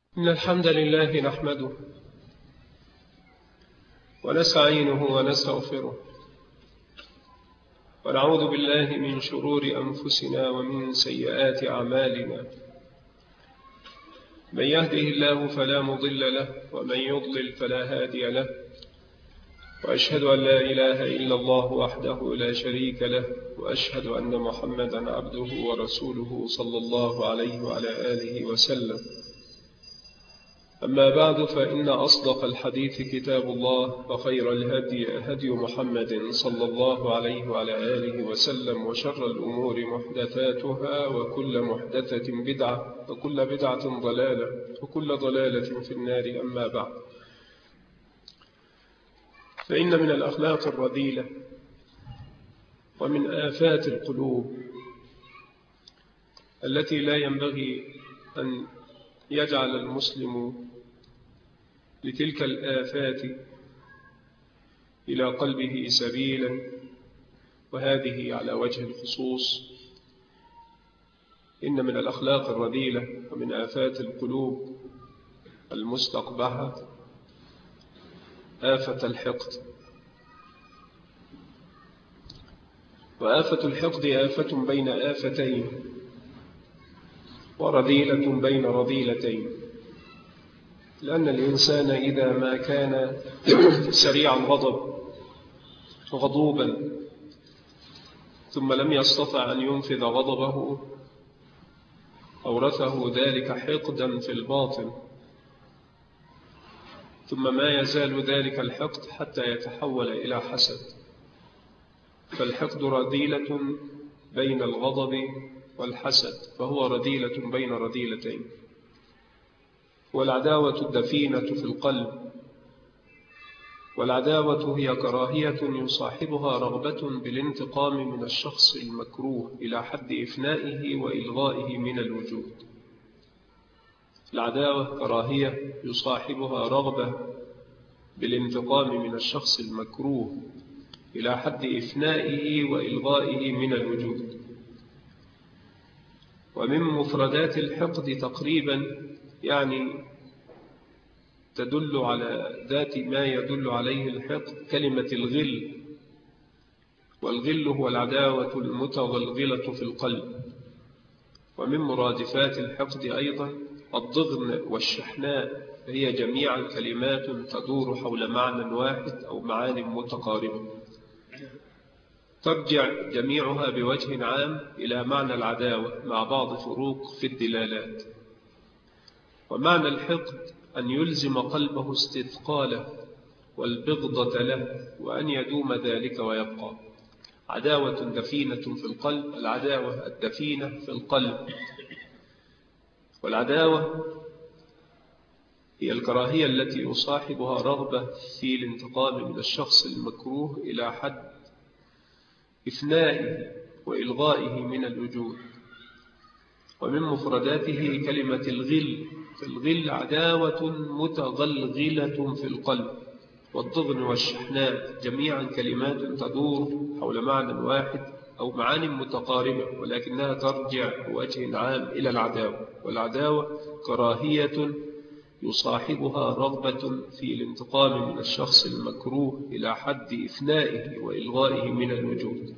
إن الحمد لله نحمده ونستعينه ونستغفره ونعوذ بالله من شرور أنفسنا ومن سيئات أعمالنا. من يهده الله فلا مضل له ومن يضلل فلا هادي له، وأشهد أن لا إله إلا الله وحده لا شريك له، وأشهد أن محمدا عبده ورسوله صلى الله عليه وعلى آله وسلم. أما بعد، فإن أصدق الحديث كتاب الله، وخير الهدي هدي محمد صلى الله عليه وعلى آله وسلم، وشر الأمور محدثاتها، وكل محدثة بدعة، وكل بدعة ضلالة، وكل ضلالة في النار. أما بعد، فإن من الأخلاق الرذيلة ومن آفات القلوب التي لا ينبغي أن يجعل المسلم لتلك الآفات إلى قلبه سبيلا، وهذه على وجه الخصوص. إن من الأخلاق الرذيلة ومن آفات القلوب المستقبحة آفة الحقد. وآفة الحقد آفة بين آفتين، ورذيلة بين رذيلتين، لأن الإنسان إذا ما كان سريع الغضب غضوبا ثم لم يستطع أن ينفذ غضبه، أورثه ذلك حقدا في الباطن، ثم ما يزال ذلك الحقد حتى يتحول إلى حسد. فالحقد رذيلة بين الغضب والحسد، فهو رذيلة بين رذيلتين. والعداوة الدفينة في القلب، والعداوة هي كراهية يصاحبها رغبة بالانتقام من الشخص المكروه إلى حد إفنائه وإلغائه من الوجود. العداوة كراهية يصاحبها رغبة بالانتقام من الشخص المكروه إلى حد إفنائه وإلغائه من الوجود. ومن مفردات الحقد تقريبا، يعني تدل على ذات ما يدل عليه الحقد، كلمة الغل. والغل هو العداوة المتغلغلة في القلب. ومن مرادفات الحقد أيضا الضغن والشحناء، هي جميعا كلمات تدور حول معنى واحد أو معان متقاربة، ترجع جميعها بوجه عام إلى معنى العداوة مع بعض فروق في الدلالات. ومعنى الحقد أن يلزم قلبه استثقاله والبغضة له، وأن يدوم ذلك ويبقى. عداوة دفينة في القلب، العداوة الدفينة في القلب. والعداوة هي الكراهية التي يصاحبها رغبة في الانتقام من الشخص المكروه إلى حد إفنائه وإلغائه من الوجود. ومن مفرداته كلمة الغل. الغل عداوة متغلغلة في القلب. والضغن والشحناء جميعا كلمات تدور حول معنى واحد أو معان متقاربة، ولكنها ترجع بوجه عام إلى العداوة. والعداوة كراهية يصاحبها رغبة في الانتقام من الشخص المكروه إلى حد إفنائه وإلغائه من الوجود.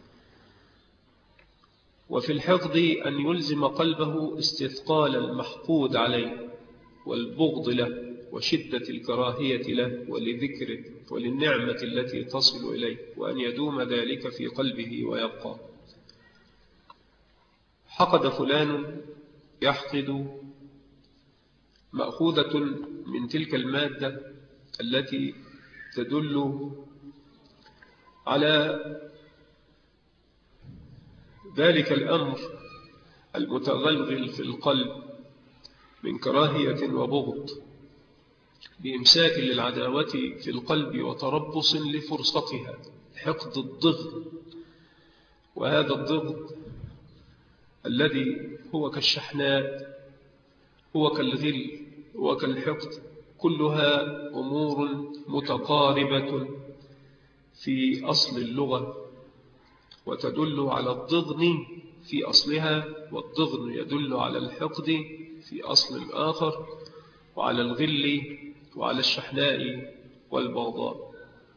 وفي الحقد أن يلزم قلبه استثقال المحقود عليه والبغض له وشدة الكراهية له ولذكره وللنعمة التي تصل إليه، وأن يدوم ذلك في قلبه ويبقى. حقد فلان يحقد مأخوذة من تلك المادة التي تدل على ذلك الأمر المتغلغل في القلب من كراهية وبغض، بإمساك للعداوة في القلب وتربص لفرصتها. حقد الضغط، وهذا الضغط الذي هو كالشحناء، هو كالغل، هو كالحقد، كلها أمور متقاربة في أصل اللغة، وتدل على الضغن في أصلها، والضغن يدل على الحقد في أصل الآخر، وعلى الغل وعلى الشحناء والبغضاء.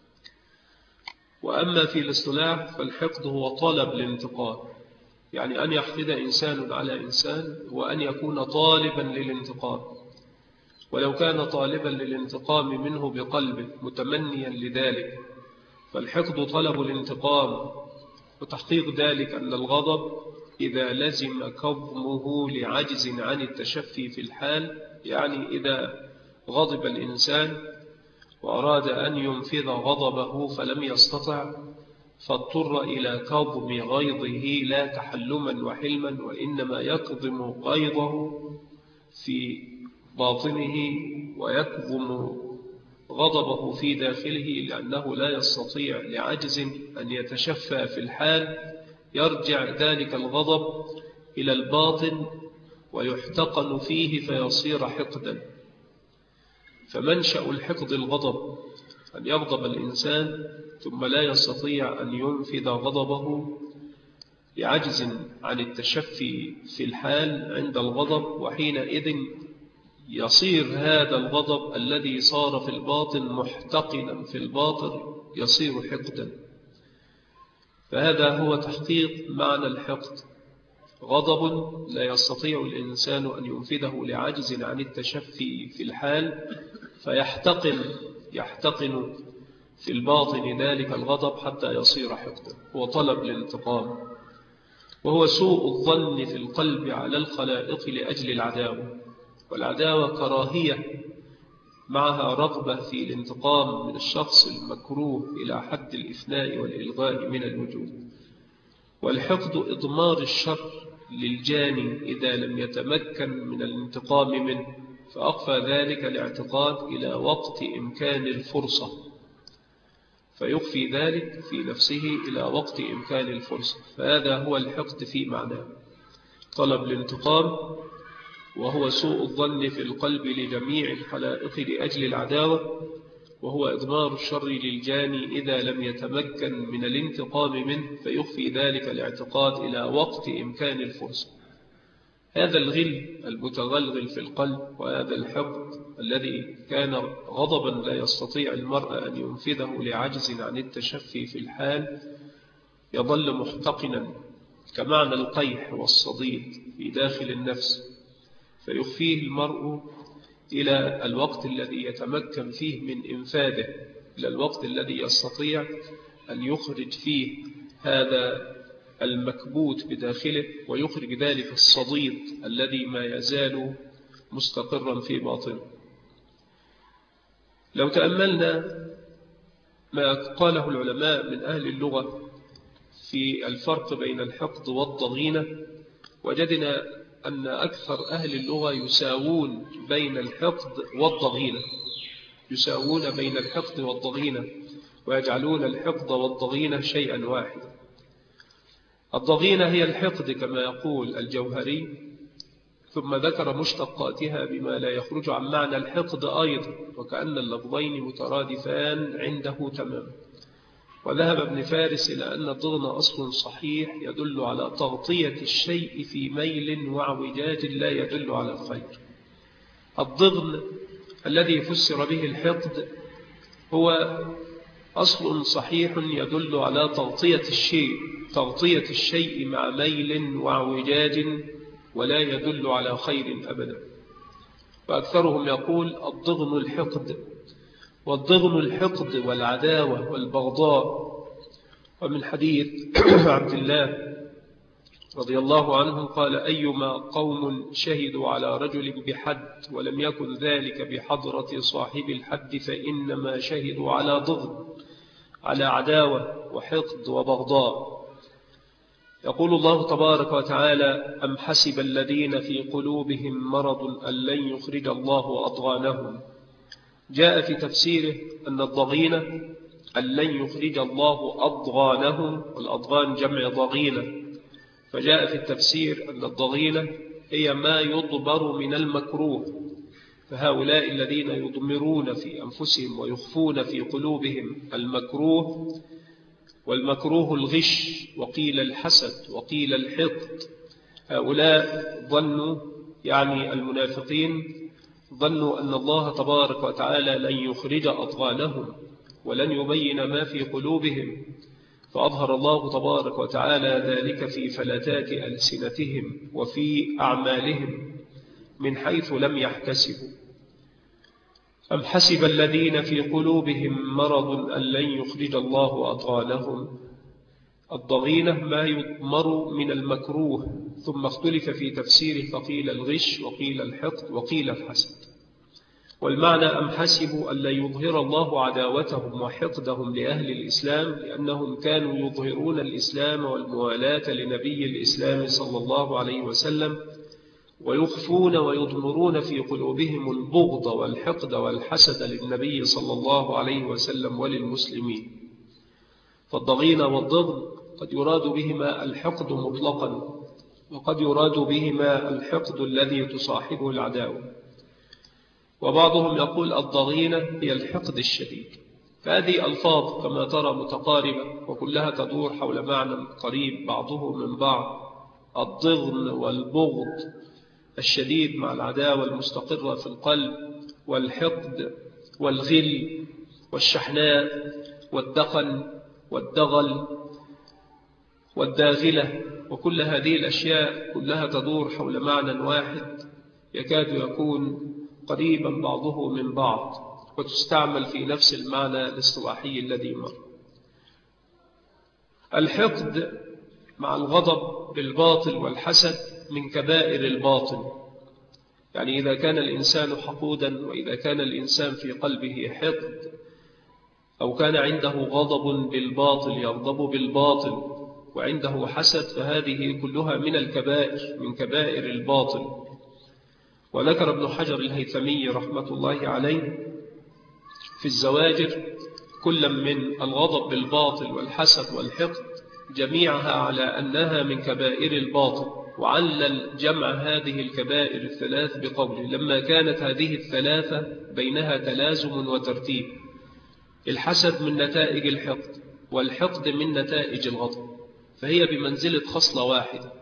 وأما في الاصطلاح فالحقد هو طلب الانتقام، يعني أن يحقد إنسان على إنسان وأن يكون طالبا للانتقام، ولو كان طالبا للانتقام منه بقلبه متمنيا لذلك فالحقد طلب الانتقام. وتحقيق ذلك أن الغضب إذا لزم كظمه لعجز عن التشفي في الحال، يعني إذا غضب الإنسان وأراد أن ينفذ غضبه فلم يستطع فاضطر إلى كظم غيظه لا تحلما وحلما، وإنما يكظم غيظه في باطنه ويكظم غضبه في داخله، لأنه لا يستطيع لعجز أن يتشفى في الحال، يرجع ذلك الغضب إلى الباطن ويحتقن فيه فيصير حقدا. فمنشأ الحقد الغضب، أن يغضب الإنسان ثم لا يستطيع أن ينفذ غضبه لعجز عن التشفي في الحال عند الغضب، وحينئذ يصير هذا الغضب الذي صار في الباطن محتقنا في الباطن يصير حقدا. فهذا هو تحقيق معنى الحقد، غضب لا يستطيع الإنسان أن ينفذه لعجز عن التشفي في الحال يحتقن في الباطن ذلك الغضب حتى يصير حقدا. هو طلب الانتقام، وهو سوء الظن في القلب على الخلائق لأجل العداوة، والعداوة كراهية معها رغبة في الانتقام من الشخص المكروه إلى حد الإفناء والإلغاء من الوجود. والحقد إضمار الشر للجاني إذا لم يتمكن من الانتقام منه، فأخفى ذلك الاعتقاد إلى وقت إمكان الفرصة، فيخفي ذلك في نفسه إلى وقت إمكان الفرصة. فهذا هو الحقد في معناه، طلب الانتقام، وهو سوء الظن في القلب لجميع الخلائق لأجل العداوة، وهو إضمار الشر للجاني إذا لم يتمكن من الانتقام منه، فيخفي ذلك الاعتقاد إلى وقت إمكان الفرصة. هذا الغل المتغلغل في القلب، وهذا الحقد الذي كان غضبا لا يستطيع المرء أن ينفذه لعجز عن التشفي في الحال، يظل محتقنا كمعنى القيح والصديد في داخل النفس، فيخفيه المرء إلى الوقت الذي يتمكن فيه من إنفاذه، إلى الوقت الذي يستطيع أن يخرج فيه هذا المكبوت بداخله، ويخرج ذلك الصديد الذي ما يزال مستقرا في باطنه. لو تأملنا ما قاله العلماء من أهل اللغة في الفرق بين الحقد والضغينة، وجدنا أن أكثر أهل اللغة يساوون بين الحقد والضغينة، يساوون بين الحقد والضغينة، ويجعلون الحقد والضغينة شيئا واحدا. الضغينة هي الحقد كما يقول الجوهري، ثم ذكر مشتقاتها بما لا يخرج عن معنى الحقد أيضا، وكأن اللفظين مترادفان عنده تماما. وذهب ابن فارس إلى أن الضغن أصل صحيح يدل على تغطية الشيء في ميل وعوجاج لا يدل على الخير. الضغن الذي فسر به الحقد هو أصل صحيح يدل على تغطية الشيء مع ميل وعوجاج ولا يدل على خير أبدا. فأكثرهم يقول الضغن الحقد، والضغن الحقد والعداوة والبغضاء. ومن حديث عبد الله رضي الله عنه قال: أيما قوم شهدوا على رجل بحد ولم يكن ذلك بحضرة صاحب الحد فإنما شهدوا على ضغن، على عداوة وحقد وبغضاء. يقول الله تبارك وتعالى: أم حسب الذين في قلوبهم مرض أن لن يخرج الله أضغانهم. جاء في تفسيره أن الضغينة أن لن يخرج الله أضغانهم، والأضغان جمع ضغينة. فجاء في التفسير أن الضغينة هي ما يضمر من المكروه، فهؤلاء الذين يضمرون في أنفسهم ويخفون في قلوبهم المكروه، والمكروه الغش وقيل الحسد وقيل الحقد، هؤلاء ظنوا يعني المنافقين ظنوا أن الله تبارك وتعالى لن يخرج أضغانهم ولن يبين ما في قلوبهم، فأظهر الله تبارك وتعالى ذلك في فلتات ألسنتهم وفي أعمالهم من حيث لم يحتسبوا. أم حسب الذين في قلوبهم مرض أن لن يخرج الله أضغانهم. الضغينة ما يضمر من المكروه، ثم اختلف في تفسيره فقيل الغش وقيل الحقد وقيل الحسد. والمعنى أم حسبوا أن لا يظهر الله عداوتهم وحقدهم لأهل الإسلام، لأنهم كانوا يظهرون الإسلام والموالاة لنبي الإسلام صلى الله عليه وسلم، ويخفون ويضمرون في قلوبهم البغض والحقد والحسد للنبي صلى الله عليه وسلم وللمسلمين. فالضغينة والضغن قد يراد بهما الحقد مطلقا، وقد يراد بهما الحقد الذي تصاحبه العداوة. وبعضهم يقول الضغينة هي الحقد الشديد. فهذه ألفاظ كما ترى متقاربة، وكلها تدور حول معنى قريب بعضه من بعض. الضغن والبغض الشديد مع العداوة المستقرة في القلب، والحقد والغل والشحناء والدخن والدغل والداغلة، وكل هذه الأشياء كلها تدور حول معنى واحد يكاد يكون قريبا بعضه من بعض، وتستعمل في نفس المعنى الاصطلاحي الذي مر. الحقد مع الغضب بالباطل والحسد من كبائر الباطل. يعني إذا كان الإنسان حقودا، وإذا كان الإنسان في قلبه حقد، أو كان عنده غضب بالباطل يغضب بالباطل، وعنده حسد، فهذه كلها من الكبائر، من كبائر الباطل. وذكر ابن حجر الهيثمي رحمة الله عليه في الزواجر كل من الغضب بالباطل والحسد والحقد جميعها على أنها من كبائر الباطل، وعلل جمع هذه الكبائر الثلاث بقوله: لما كانت هذه الثلاثة بينها تلازم وترتيب. الحسد من نتائج الحقد، والحقد من نتائج الغضب، فهي بمنزلة خصلة واحدة.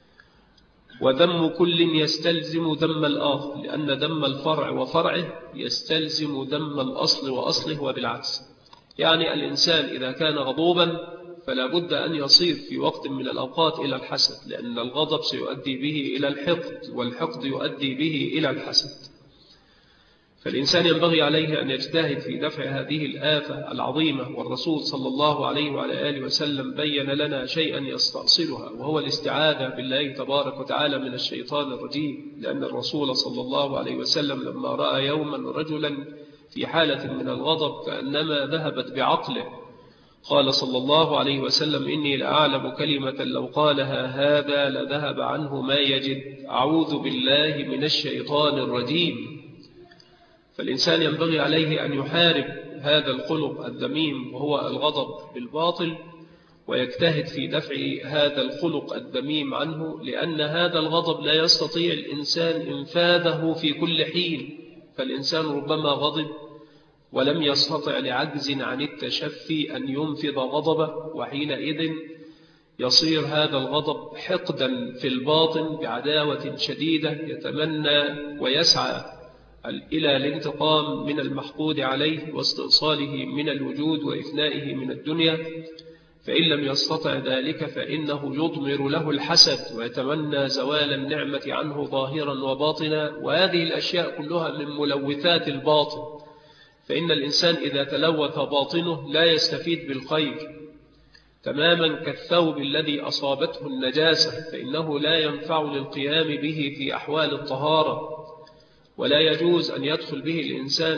وذم كل يستلزم ذم الآخر، لأن ذم الفرع وفرعه يستلزم ذم الأصل وأصله، وبالعكس. يعني الإنسان إذا كان غضوبا فلا بد أن يصير في وقت من الأوقات إلى الحسد، لأن الغضب سيؤدي به إلى الحقد، والحقد يؤدي به إلى الحسد. فالإنسان ينبغي عليه أن يجتهد في دفع هذه الآفة العظيمة، والرسول صلى الله عليه وعلى آله وسلم بين لنا شيئا يستأصلها، وهو الاستعاذة بالله تبارك وتعالى من الشيطان الرجيم. لأن الرسول صلى الله عليه وسلم لما رأى يوما رجلا في حالة من الغضب كأنما ذهبت بعقله، قال صلى الله عليه وسلم: إني لأعلم كلمة لو قالها هذا لذهب عنه ما يجد، أعوذ بالله من الشيطان الرجيم. فالإنسان ينبغي عليه أن يحارب هذا الخلق الذميم وهو الغضب بالباطل، ويجتهد في دفع هذا الخلق الذميم عنه، لأن هذا الغضب لا يستطيع الإنسان إنفاذه في كل حين. فالإنسان ربما غضب ولم يستطع لعجز عن التشفي أن ينفذ غضبه، وحينئذ يصير هذا الغضب حقدا في الباطن بعداوة شديدة، يتمنى ويسعى إلى الانتقام من المحقود عليه واستئصاله من الوجود وإفنائه من الدنيا. فإن لم يستطع ذلك فإنه يضمر له الحسد، ويتمنى زوال النعمة عنه ظاهرا وباطنا. وهذه الأشياء كلها من ملوثات الباطن، فإن الإنسان إذا تلوث باطنه لا يستفيد بالخير، تماما كالثوب الذي أصابته النجاسة، فإنه لا ينفع للقيام به في أحوال الطهارة، ولا يجوز أن يدخل به الإنسان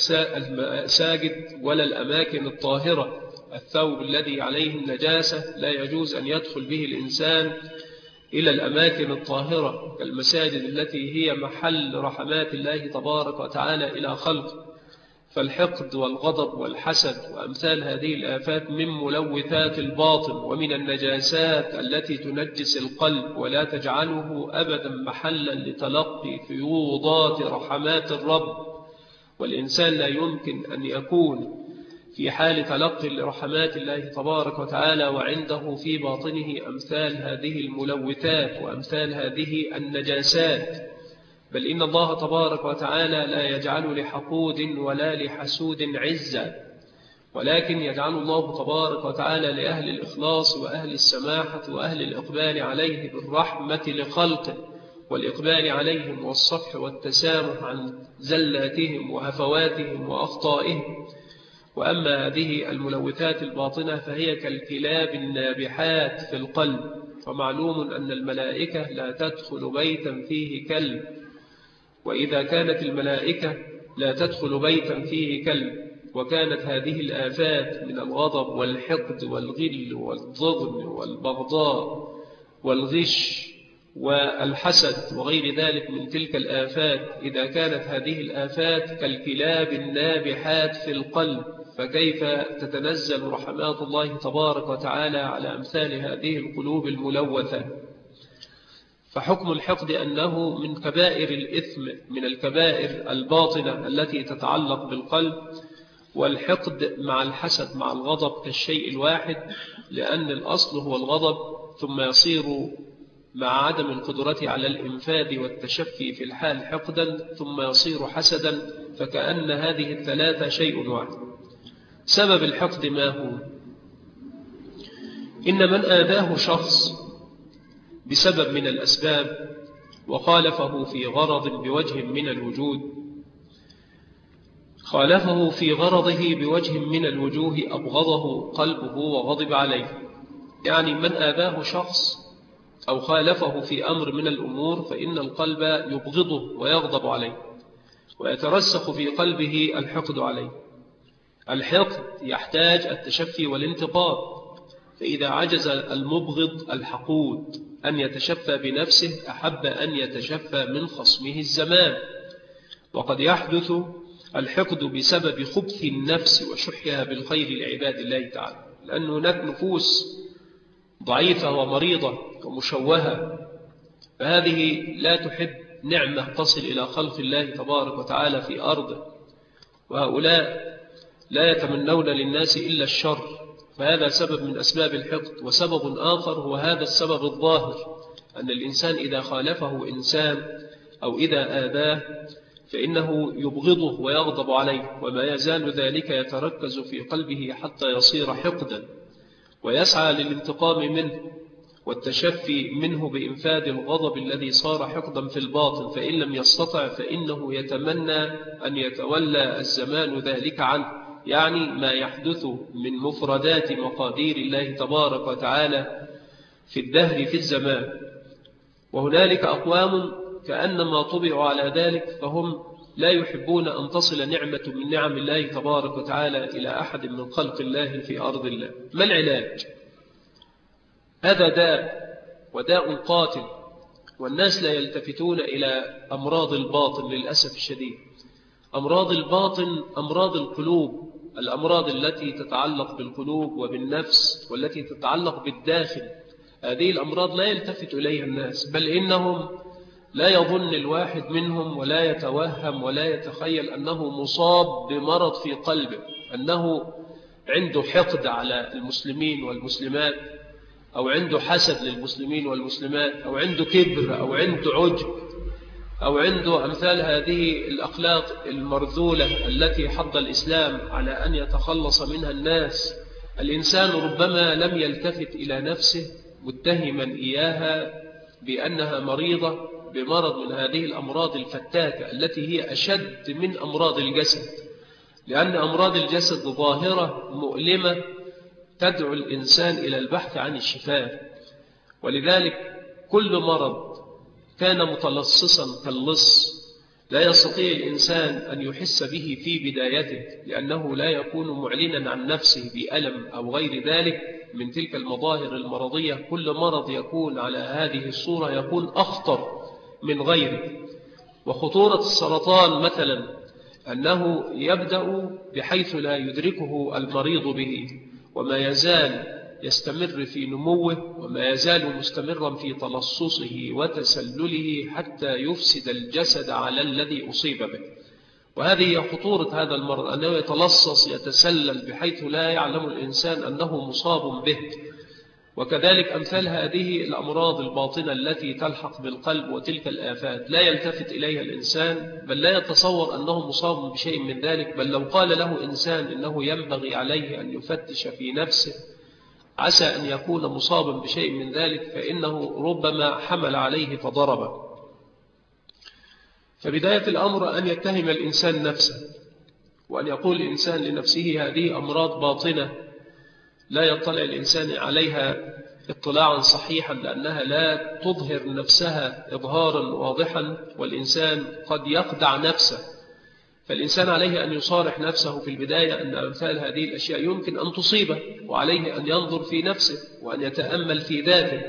المساجد ولا الأماكن الطاهرة. الثوب الذي عليه النجاسة لا يجوز أن يدخل به الإنسان إلى الأماكن الطاهرة كالمساجد التي هي محل رحمات الله تبارك وتعالى إلى خلقه. فالحقد والغضب والحسد وأمثال هذه الآفات من ملوثات الباطن، ومن النجاسات التي تنجس القلب ولا تجعله أبدا محلا لتلقي فيوضات رحمات الرب. والإنسان لا يمكن أن يكون في حال تلقي لرحمات الله تبارك وتعالى وعنده في باطنه أمثال هذه الملوثات وأمثال هذه النجاسات. بل إن الله تبارك وتعالى لا يجعل لحقود ولا لحسود عزا، ولكن يجعل الله تبارك وتعالى لأهل الإخلاص وأهل السماحة وأهل الإقبال عليه بالرحمة لخلقه، والإقبال عليهم والصفح والتسامح عن زلاتهم وهفواتهم وأخطائهم. وأما هذه الملوثات الباطنة فهي كالكلاب النابحات في القلب، ومعلوم أن الملائكة لا تدخل بيتا فيه كلب، وإذا كانت الملائكة لا تدخل بيتا فيه كلب وكانت هذه الآفات من الغضب والحقد والغل والضغن والبغضاء والغش والحسد وغير ذلك من تلك الآفات، إذا كانت هذه الآفات كالكلاب النابحات في القلب، فكيف تتنزل رحمات الله تبارك وتعالى على أمثال هذه القلوب الملوثة؟ فحكم الحقد أنه من كبائر الإثم، من الكبائر الباطنة التي تتعلق بالقلب. والحقد مع الحسد مع الغضب كالشيء الواحد، لأن الأصل هو الغضب، ثم يصير مع عدم القدرة على الإنفاذ والتشفي في الحال حقدا، ثم يصير حسدا، فكأن هذه الثلاثة شيء واحد. سبب الحقد ما هو؟ إن من آذاه شخص بسبب من الأسباب وخالفه في غرض بوجه من الوجود، خالفه في غرضه بوجه من الوجوه أبغضه قلبه وغضب عليه. يعني من آذاه شخص أو خالفه في أمر من الأمور فإن القلب يبغضه ويغضب عليه، ويترسخ في قلبه الحقد عليه. الحقد يحتاج التشفي والانتقام، فإذا عجز المبغض الحقود أن يتشفى بنفسه أحب أن يتشفى من خصمه الزمان. وقد يحدث الحقد بسبب خبث النفس وشحها بالخير لعباد الله تعالى، لأن هناك نفوس ضعيفة ومريضة ومشوهة، فهذه لا تحب نعمة تصل إلى خلق الله تبارك وتعالى في أرضه، وهؤلاء لا يتمنون للناس إلا الشر، فهذا سبب من أسباب الحقد. وسبب آخر هو هذا السبب الظاهر، أن الإنسان إذا خالفه إنسان أو إذا آذاه فإنه يبغضه ويغضب عليه، وما يزال ذلك يتركز في قلبه حتى يصير حقدا، ويسعى للانتقام منه والتشفي منه بإنفاذ الغضب الذي صار حقدا في الباطن، فإن لم يستطع فإنه يتمنى أن يتولى الزمان ذلك عنه، يعني ما يحدث من مفردات مقادير الله تبارك وتعالى في الدهر في الزمان. وهنالك أقوام كأنما طبعوا على ذلك، فهم لا يحبون أن تصل نعمة من نعم الله تبارك وتعالى إلى أحد من خلق الله في أرض الله. ما العلاج؟ هذا داء، وداء قاتل، والناس لا يلتفتون إلى أمراض الباطن للأسف الشديد. أمراض الباطن أمراض القلوب، الأمراض التي تتعلق بالقلوب وبالنفس والتي تتعلق بالداخل، هذه الأمراض لا يلتفت إليها الناس، بل إنهم لا يظن الواحد منهم ولا يتوهم ولا يتخيل أنه مصاب بمرض في قلبه، أنه عنده حقد على المسلمين والمسلمات، أو عنده حسد للمسلمين والمسلمات، أو عنده كبر، أو عنده عجب، أو عنده أمثال هذه الأخلاق المرذولة التي حض الإسلام على أن يتخلص منها الناس. الإنسان ربما لم يلتفت إلى نفسه متهما إياها بأنها مريضة بمرض من هذه الأمراض الفتاكة التي هي أشد من أمراض الجسد، لأن أمراض الجسد ظاهرة مؤلمة تدعو الإنسان إلى البحث عن الشفاء. ولذلك كل مرض كان متلصصا كاللص لا يستطيع الإنسان أن يحس به في بدايته، لأنه لا يكون معلنا عن نفسه بألم أو غير ذلك من تلك المظاهر المرضية. كل مرض يكون على هذه الصورة يكون أخطر من غيره. وخطورة السرطان مثلا أنه يبدأ بحيث لا يدركه المريض به، وما يزال يستمر في نموه، وما يزال مستمرا في تلصصه وتسلله حتى يفسد الجسد على الذي أصيب به. وهذه هي خطورة هذا المرض، أنه يتلصص يتسلل بحيث لا يعلم الإنسان أنه مصاب به. وكذلك أمثال هذه الأمراض الباطنة التي تلحق بالقلب وتلك الآفات لا يلتفت إليها الإنسان، بل لا يتصور أنه مصاب بشيء من ذلك. بل لو قال له إنسان إنه ينبغي عليه أن يفتش في نفسه عسى أن يكون مصابا بشيء من ذلك، فإنه ربما حمل عليه فضربه. فبداية الأمر أن يتهم الإنسان نفسه، وأن يقول الإنسان لنفسه هذه أمراض باطنة لا يطلع الإنسان عليها اطلاعا صحيحا، لأنها لا تظهر نفسها إظهارا واضحا، والإنسان قد يخدع نفسه. فالإنسان عليه أن يصارح نفسه في البداية أن أمثال هذه الأشياء يمكن أن تصيبه، وعليه أن ينظر في نفسه وأن يتأمل في ذاته.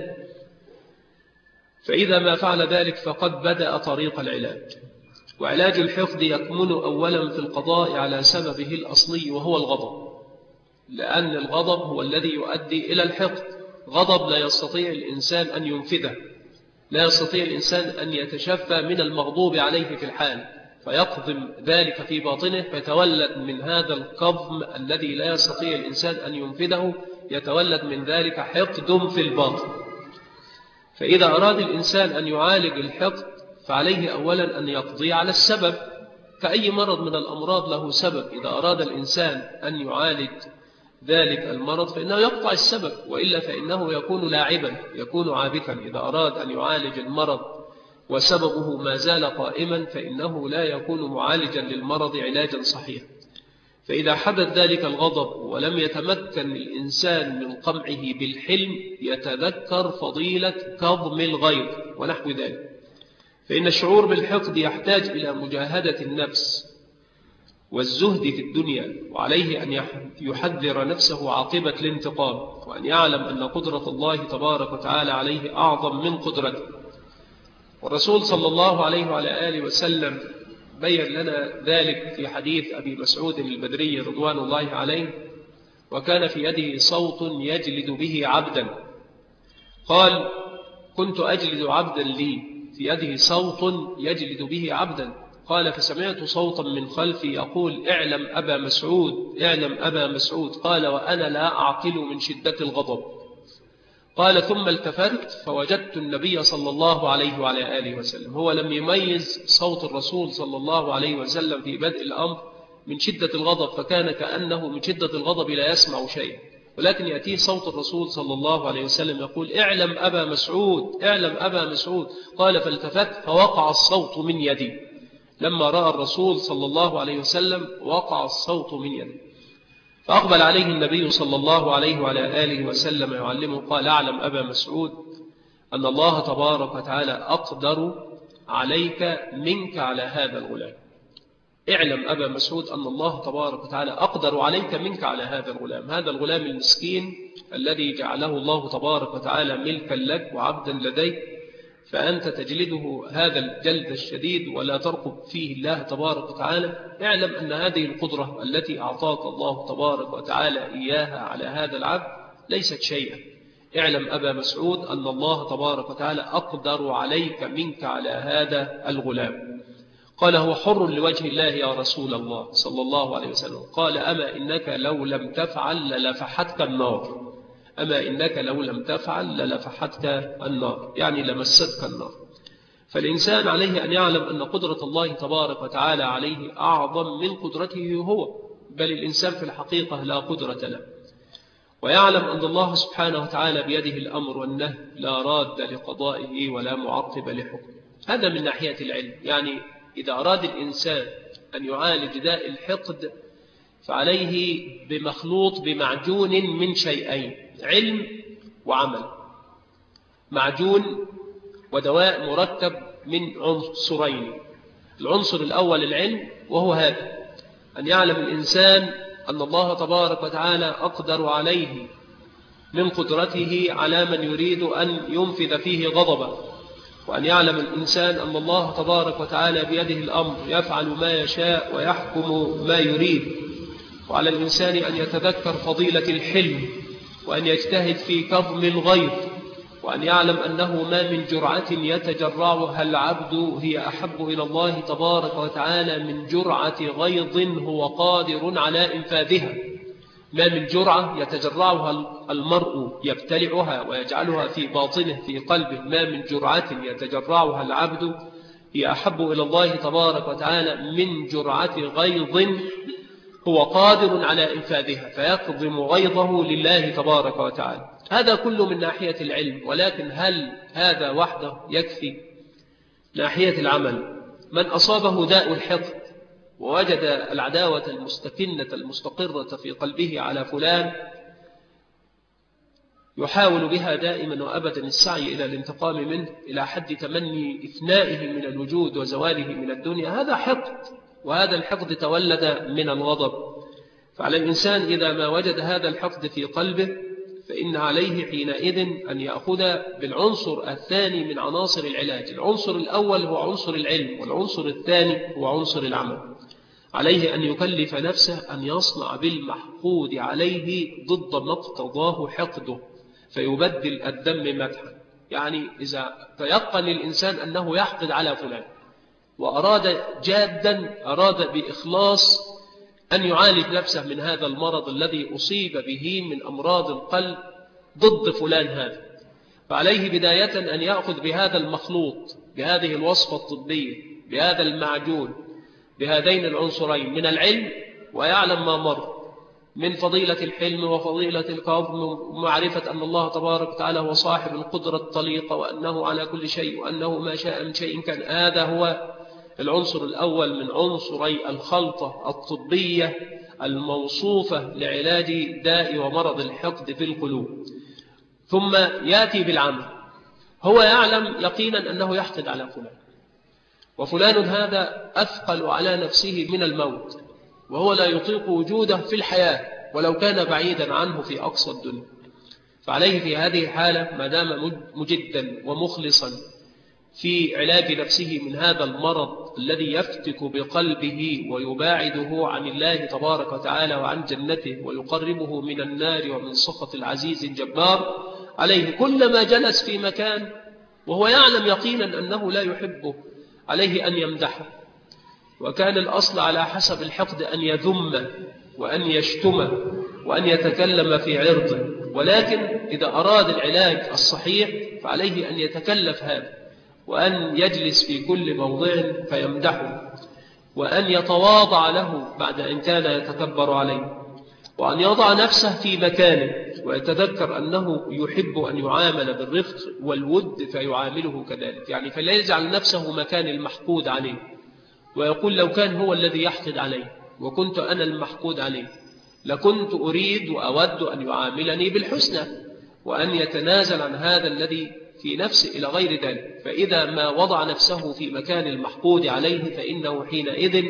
فإذا ما فعل ذلك فقد بدأ طريق العلاج. وعلاج الحقد يكمن أولا في القضاء على سببه الأصلي وهو الغضب، لأن الغضب هو الذي يؤدي إلى الحقد. غضب لا يستطيع الإنسان أن ينفذه، لا يستطيع الإنسان أن يتشفى من المغضوب عليه في الحال، فيقضم ذلك في باطنه، فيتولد من هذا القضم الذي لا يستطيع الإنسان أن ينفذه، يتولد من ذلك حقد في الباطن. فإذا أراد الإنسان أن يعالج الحقد فعليه أولا أن يقضي على السبب. كأي مرض من الأمراض له سبب، إذا أراد الإنسان أن يعالج ذلك المرض فإنه يقطع السبب، وإلا فإنه يكون لاعبا، يكون عابثا. إذا أراد أن يعالج المرض وسببه ما زال قائما فإنه لا يكون معالجا للمرض علاجا صحيحا. فإذا حدث ذلك الغضب ولم يتمكن الإنسان من قمعه بالحلم يتذكر فضيلة كظم الغيظ ونحو ذلك. فإن الشعور بالحقد يحتاج إلى مجاهدة النفس والزهد في الدنيا، وعليه أن يحذر نفسه عاقبة الانتقام، وأن يعلم أن قدرة الله تبارك وتعالى عليه أعظم من قدرته. والرسول صلى الله عليه وعلى آله وسلم بين لنا ذلك في حديث أبي مسعود البدري رضوان الله عليه: وكان في يده صوت يجلد به عبدا. قال: كنت أجلد عبدا لي، في يده صوت يجلد به عبدا. قال: فسمعت صوتا من خلفي يقول: اعلم أبا مسعود، اعلم أبا مسعود. قال: وأنا لا أعقل من شدة الغضب. قال: ثم التفت فوجدت النبي صلى الله عليه وعلى آله وسلم. هو لم يميز صوت الرسول صلى الله عليه وسلم في بدء الأمر من شدة الغضب، فكان كأنه من شدة الغضب لا يسمع شيئا، ولكن يأتيه صوت الرسول صلى الله عليه وسلم يقول: اعلم أبا مسعود، اعلم أبا مسعود. قال: فالتفت فوقع الصوت من يدي. لما رأى الرسول صلى الله عليه وسلم وقع الصوت من يدي، فأقبل عليه النبي صلى الله عليه وعلى آله وسلم يعلمه. قال: اعلم أبا مسعود أن الله تبارك وتعالى أقدر عليك منك على هذا الغلام. اعلم أبا مسعود أن الله تبارك وتعالى أقدر عليك منك على هذا الغلام، هذا الغلام المسكين الذي جعله الله تبارك وتعالى ملكا لك وعبدا لديك، فأنت تجلده هذا الجلد الشديد ولا ترقب فيه الله تبارك وتعالى. اعلم أن هذه القدرة التي أعطاك الله تبارك وتعالى إياها على هذا العبد ليست شيئا. اعلم أبا مسعود أن الله تبارك وتعالى أقدر عليك منك على هذا الغلام. قال: هو حر لوجه الله يا رسول الله صلى الله عليه وسلم. قال: أما إنك لو لم تفعل للفحتك النار، أما إنك لو لم تفعل للفحتك النار، يعني لمستك النار. فالإنسان عليه أن يعلم أن قدرة الله تبارك وتعالى عليه أعظم من قدرته هو، بل الإنسان في الحقيقة لا قدرة له. ويعلم أن الله سبحانه وتعالى بيده الأمر والنهي، لا راد لقضائه ولا معقب لحكمه. هذا من ناحية العلم. يعني إذا أراد الإنسان أن يعالج داء الحقد فعليه بمخلوط بمعجون من شيئين: علم وعمل. معجون ودواء مركب من عنصرين. العنصر الأول العلم، وهو هذا: أن يعلم الإنسان أن الله تبارك وتعالى أقدر عليه من قدرته على من يريد أن ينفذ فيه غضبه، وأن يعلم الإنسان أن الله تبارك وتعالى بيده الأمر، يفعل ما يشاء ويحكم ما يريد. وعلى الإنسان أن يتذكر فضيلة الحلم، وأن يجتهد في كظم الغيظ، وأن يعلم أنه ما من جرعة يتجرعها العبد هي أحب إلى الله تبارك وتعالى من جرعة غيظ هو قادر على إنفاذها. ما من جرعة يتجرعها المرء يبتلعها ويجعلها في باطنه في قلبه، ما من جرعة يتجرعها العبد هي أحب إلى الله تبارك وتعالى من جرعة غيظ هو قادر على إنفاذها فيكظم غيظه لله تبارك وتعالى. هذا كله من ناحية العلم، ولكن هل هذا وحده يكفي؟ ناحية العمل، من أصابه داء الحقد ووجد العداوة المستكنة المستقرة في قلبه على فلان يحاول بها دائما وأبدا السعي إلى الانتقام منه إلى حد تمني إفنائه من الوجود وزواله من الدنيا، هذا حقد، وهذا الحقد تولد من الغضب. فعلى الإنسان إذا ما وجد هذا الحقد في قلبه فإن عليه حينئذ أن يأخذ بالعنصر الثاني من عناصر العلاج. العنصر الأول هو عنصر العلم، والعنصر الثاني هو عنصر العمل. عليه أن يكلف نفسه أن يصنع بالمحقود عليه ضد ما اقتضاه حقده فيبدل الدم مدحا. يعني إذا تيقن الإنسان أنه يحقد على فلان وأراد جادا، أراد بإخلاص أن يعالج نفسه من هذا المرض الذي أصيب به من أمراض القلب ضد فلان هذا، فعليه بداية أن يأخذ بهذا المخلوط، بهذه الوصفة الطبية، بهذا المعجون، بهذين العنصرين من العلم، ويعلم ما مر من فضيلة الحلم وفضيلة الكظم ومعرفة أن الله تبارك وتعالى هو صاحب القدرة الطليقة وأنه على كل شيء وأنه ما شاء من شيء كان. هذا هو العنصر الأول من عنصري الخلطة الطبية الموصوفة لعلاج داء ومرض الحقد في القلوب. ثم يأتي بالعمل، هو يعلم يقينا أنه يحقد على فلان، وفلان هذا أثقل على نفسه من الموت، وهو لا يطيق وجوده في الحياة ولو كان بعيدا عنه في أقصى الدنيا. فعليه في هذه الحالة ما دام مجدا ومخلصا في علاج نفسه من هذا المرض الذي يفتك بقلبه ويباعده عن الله تبارك وتعالى وعن جنته ويقربه من النار ومن سخط العزيز الجبار، عليه كلما جلس في مكان وهو يعلم يقينا أنه لا يحبه عليه أن يمدحه. وكان الأصل على حسب الحقد أن يذمه وأن يشتمه وأن يتكلم في عرضه، ولكن إذا أراد العلاج الصحيح فعليه أن يتكلف هذا، وأن يجلس في كل موضع فيمدحه، وأن يتواضع له بعد أن كان يتكبر عليه، وأن يضع نفسه في مكانه ويتذكر أنه يحب أن يعامل بالرفق والود فيعامله كذلك. يعني فلا يجعل نفسه مكان المحقود عليه ويقول لو كان هو الذي يحقد عليه وكنت أنا المحقود عليه لكنت أريد وأود أن يعاملني بالحسنى، وأن يتنازل عن هذا الذي في نفسه إلى غير ذلك. فإذا ما وضع نفسه في مكان المحقود عليه فإنه حينئذ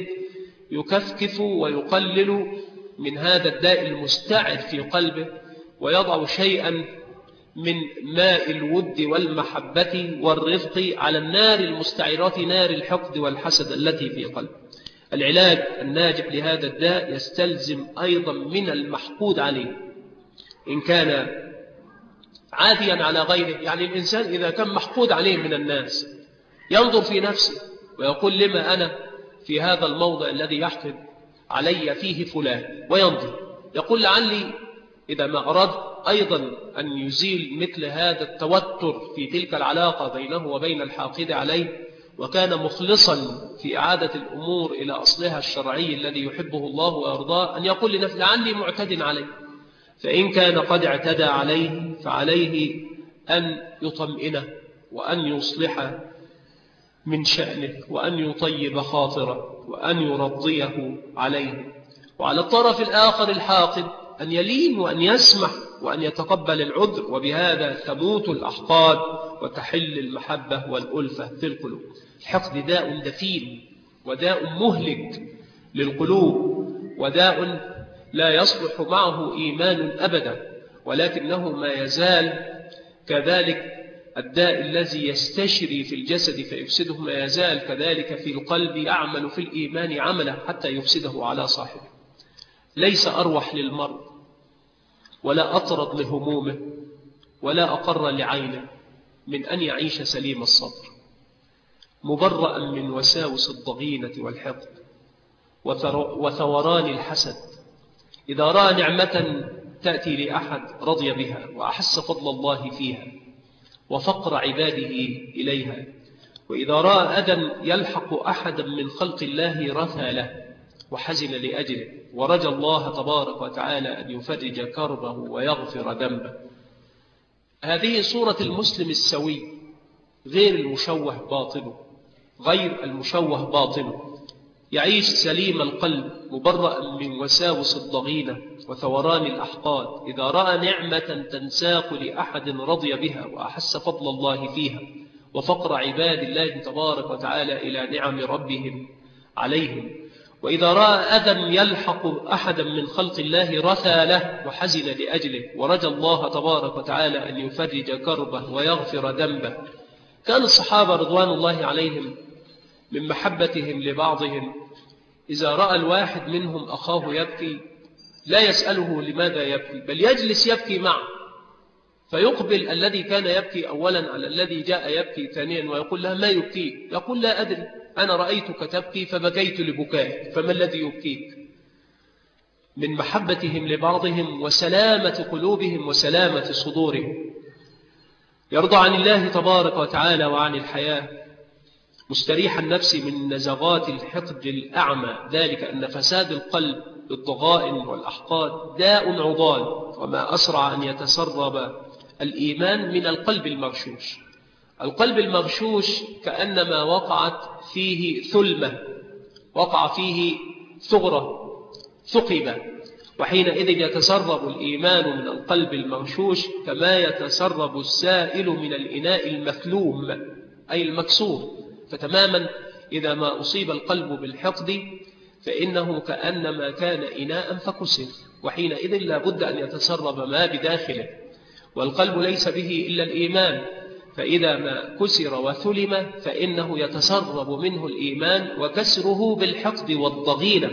يكفكف ويقلل من هذا الداء المستعر في قلبه، ويضع شيئا من ماء الود والمحبة والرفق على النار المستعرة، نار الحقد والحسد التي في قلبه. العلاج الناجح لهذا الداء يستلزم أيضا من المحقود عليه إن كان عاديا على غيره. يعني الإنسان إذا كان محقود عليه من الناس ينظر في نفسه ويقول لما أنا في هذا الموضع الذي يحقد علي فيه فلان، وينظر يقول لعلي إذا ما أراد أيضا أن يزيل مثل هذا التوتر في تلك العلاقة بينه وبين الحاقد عليه، وكان مخلصا في إعادة الأمور إلى أصلها الشرعي الذي يحبه الله ويرضاه، أن يقول لنفسه لعلي معتد عليه، فإن كان قد اعتدى عليه فعليه أن يطمئنه وأن يصلح من شأنه وأن يطيب خاطره وأن يرضيه عليه. وعلى الطرف الآخر الحاقد أن يلين وأن يسمح وأن يتقبل العذر، وبهذا تموت الأحقاد وتحل المحبة والألفة في القلوب. الحقد داء دفين وداء مهلك للقلوب، وداء لا يصلح معه إيمان أبدا، ولكنه ما يزال كذلك الداء الذي يستشري في الجسد فيفسده، ما يزال كذلك في القلب يعمل في الإيمان عمله حتى يفسده على صاحبه. ليس أروح للمرء ولا أطرد لهمومه ولا أقر لعينه من أن يعيش سليم الصدر مبرأ من وساوس الضغينة والحقد وثوران الحسد، إذا رأى نعمة تأتي لأحد رضي بها وأحس فضل الله فيها وفقر عباده إليها، وإذا رأى أذى يلحق أحدا من خلق الله رثى له وحزن لأجله ورجى الله تبارك وتعالى أن يفرج كربه ويغفر ذنبه. هذه صورة المسلم السوي، غير المشوه باطنه، غير المشوه باطنه، يعيش سليم القلب مبرأ من وساوس الضغينة وثوران الأحقاد. إذا رأى نعمة تنساق لأحد رضي بها وأحس فضل الله فيها وفقر عباد الله تبارك وتعالى إلى نعم ربهم عليهم. وإذا رأى أذى يلحق أحدا من خلق الله رثى له وحزن لأجله ورجى الله تبارك وتعالى أن يفرج كربه ويغفر ذنبه. كان الصحابة رضوان الله عليهم من محبتهم لبعضهم إذا رأى الواحد منهم أخاه يبكي لا يسأله لماذا يبكي، بل يجلس يبكي معه، فيقبل الذي كان يبكي أولا على الذي جاء يبكي ثانيا ويقول له ما يبكيك؟ يقول لا أدري، أنا رأيتك تبكي فبكيت لبكائك، فما الذي يبكيك؟ من محبتهم لبعضهم وسلامة قلوبهم وسلامة صدورهم. يرضى عن الله تبارك وتعالى وعن الحياة، مستريح النفس من نزغات الحقد الأعمى، ذلك أن فساد القلب بالضغائن والأحقاد داء عضال، وما أسرع أن يتسرب الإيمان من القلب المغشوش. القلب المغشوش كأنما وقعت فيه ثلمة، وقع فيه ثغرة ثقبة، وحينئذ يتسرب الإيمان من القلب المغشوش كما يتسرب السائل من الإناء المثلوم أي المكسور. فتماما إذا ما أصيب القلب بالحقد فإنه كأنما كان إناء فكسر، وحينئذ لا بد أن يتسرب ما بداخله، والقلب ليس به إلا الإيمان، فإذا ما كسر وثلم فإنه يتسرب منه الإيمان وكسره بالحقد والضغينة.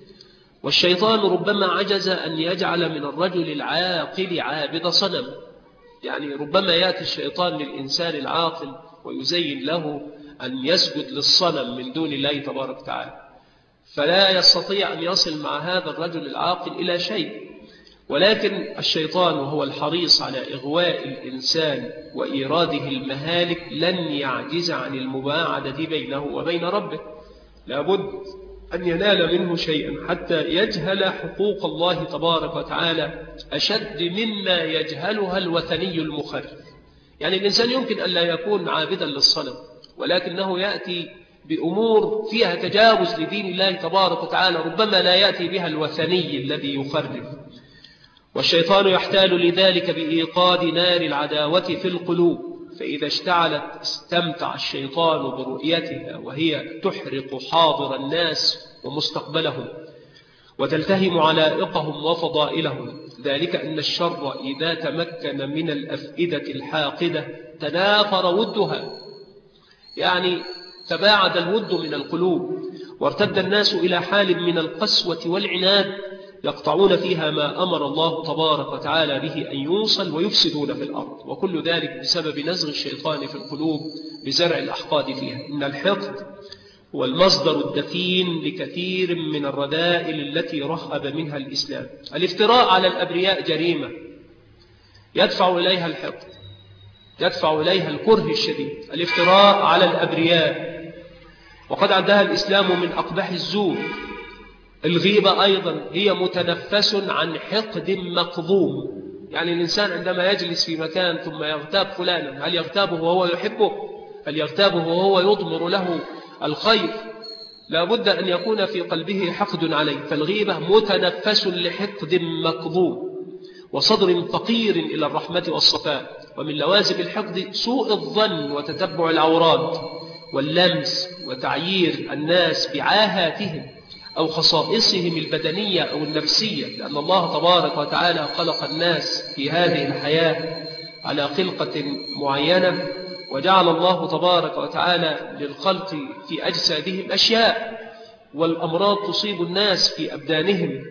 والشيطان ربما عجز أن يجعل من الرجل العاقل عابد صنم، يعني ربما يأتي الشيطان للإنسان العاقل ويزين له أن يسجد للصنم من دون الله تبارك وتعالى، فلا يستطيع أن يصل مع هذا الرجل العاقل إلى شيء. ولكن الشيطان وهو الحريص على إغواء الإنسان وإيراده المهالك لن يعجز عن المباعدة بينه وبين ربه، لابد أن ينال منه شيئا حتى يجهل حقوق الله تبارك وتعالى أشد مما يجهلها الوثني المخرف. يعني الإنسان يمكن أن لا يكون عابدا للصنم، ولكنه يأتي بأمور فيها تجاوز لدين الله تبارك وتعالى ربما لا يأتي بها الوثني الذي يخرف. والشيطان يحتال لذلك بإيقاد نار العداوة في القلوب، فإذا اشتعلت استمتع الشيطان برؤيتها وهي تحرق حاضر الناس ومستقبلهم وتلتهم علائقهم وفضائلهم. ذلك أن الشر إذا تمكن من الأفئدة الحاقدة تنافر ودها، يعني تباعد الود من القلوب، وارتد الناس إلى حال من القسوة والعناد يقطعون فيها ما أمر الله تبارك وتعالى به أن يوصل ويفسدون في الأرض، وكل ذلك بسبب نزغ الشيطان في القلوب بزرع الأحقاد فيها. إن الحقد هو المصدر الدفين لكثير من الرذائل التي رهب منها الإسلام. الافتراء على الأبرياء جريمة يدفع إليها الحقد، يدفع إليها الكره الشديد، الافتراء على الأبرياء، وقد عدها الإسلام من أقبح الزور. الغيبة أيضا هي متنفس عن حقد مقضوم، يعني الإنسان عندما يجلس في مكان ثم يغتاب فلانا، هل يغتابه وهو يحبه؟ هل يغتابه وهو يضمر له الخير؟ لا بد أن يكون في قلبه حقد عليه. فالغيبة متنفس لحقد مقضوم وصدر فقير إلى الرحمة والصفاء. ومن لوازم الحقد سوء الظن وتتبع العورات واللمس وتعيير الناس بعاهاتهم أو خصائصهم البدنية أو النفسية، لأن الله تبارك وتعالى خلق الناس في هذه الحياة على خلقة معينة، وجعل الله تبارك وتعالى للخلق في أجسادهم أشياء، والأمراض تصيب الناس في أبدانهم،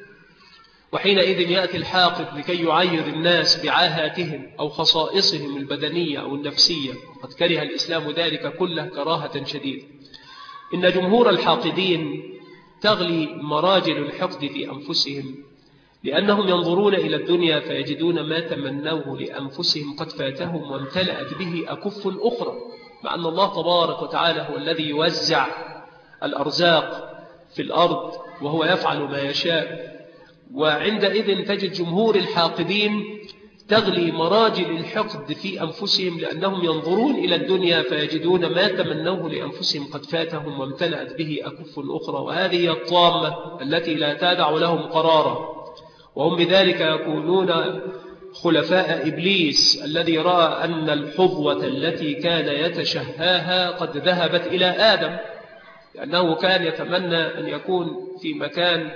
وحينئذ يأتي الحاقد لكي يعير الناس بعاهاتهم أو خصائصهم البدنية أو النفسية، وقد كره الإسلام ذلك كله كراهة شديدة. إن جمهور الحاقدين تغلي مراجل الحقد في أنفسهم لأنهم ينظرون إلى الدنيا فيجدون ما تمنوه لأنفسهم قد فاتهم وامتلأت به أكف أخرى، مع أن الله تبارك وتعالى هو الذي يوزع الأرزاق في الأرض وهو يفعل ما يشاء. وعندئذ تجد جمهور الحاقدين تغلي مراجل الحقد في أنفسهم، لأنهم ينظرون إلى الدنيا فيجدون ما تمنوه لأنفسهم قد فاتهم وامتلأت به أكف أخرى، وهذه هي الطامة التي لا تدع لهم قرارا، وهم بذلك يكونون خلفاء إبليس الذي رأى أن الحظوة التي كان يتشهاها قد ذهبت إلى آدم، لأنه كان يتمنى أن يكون في مكان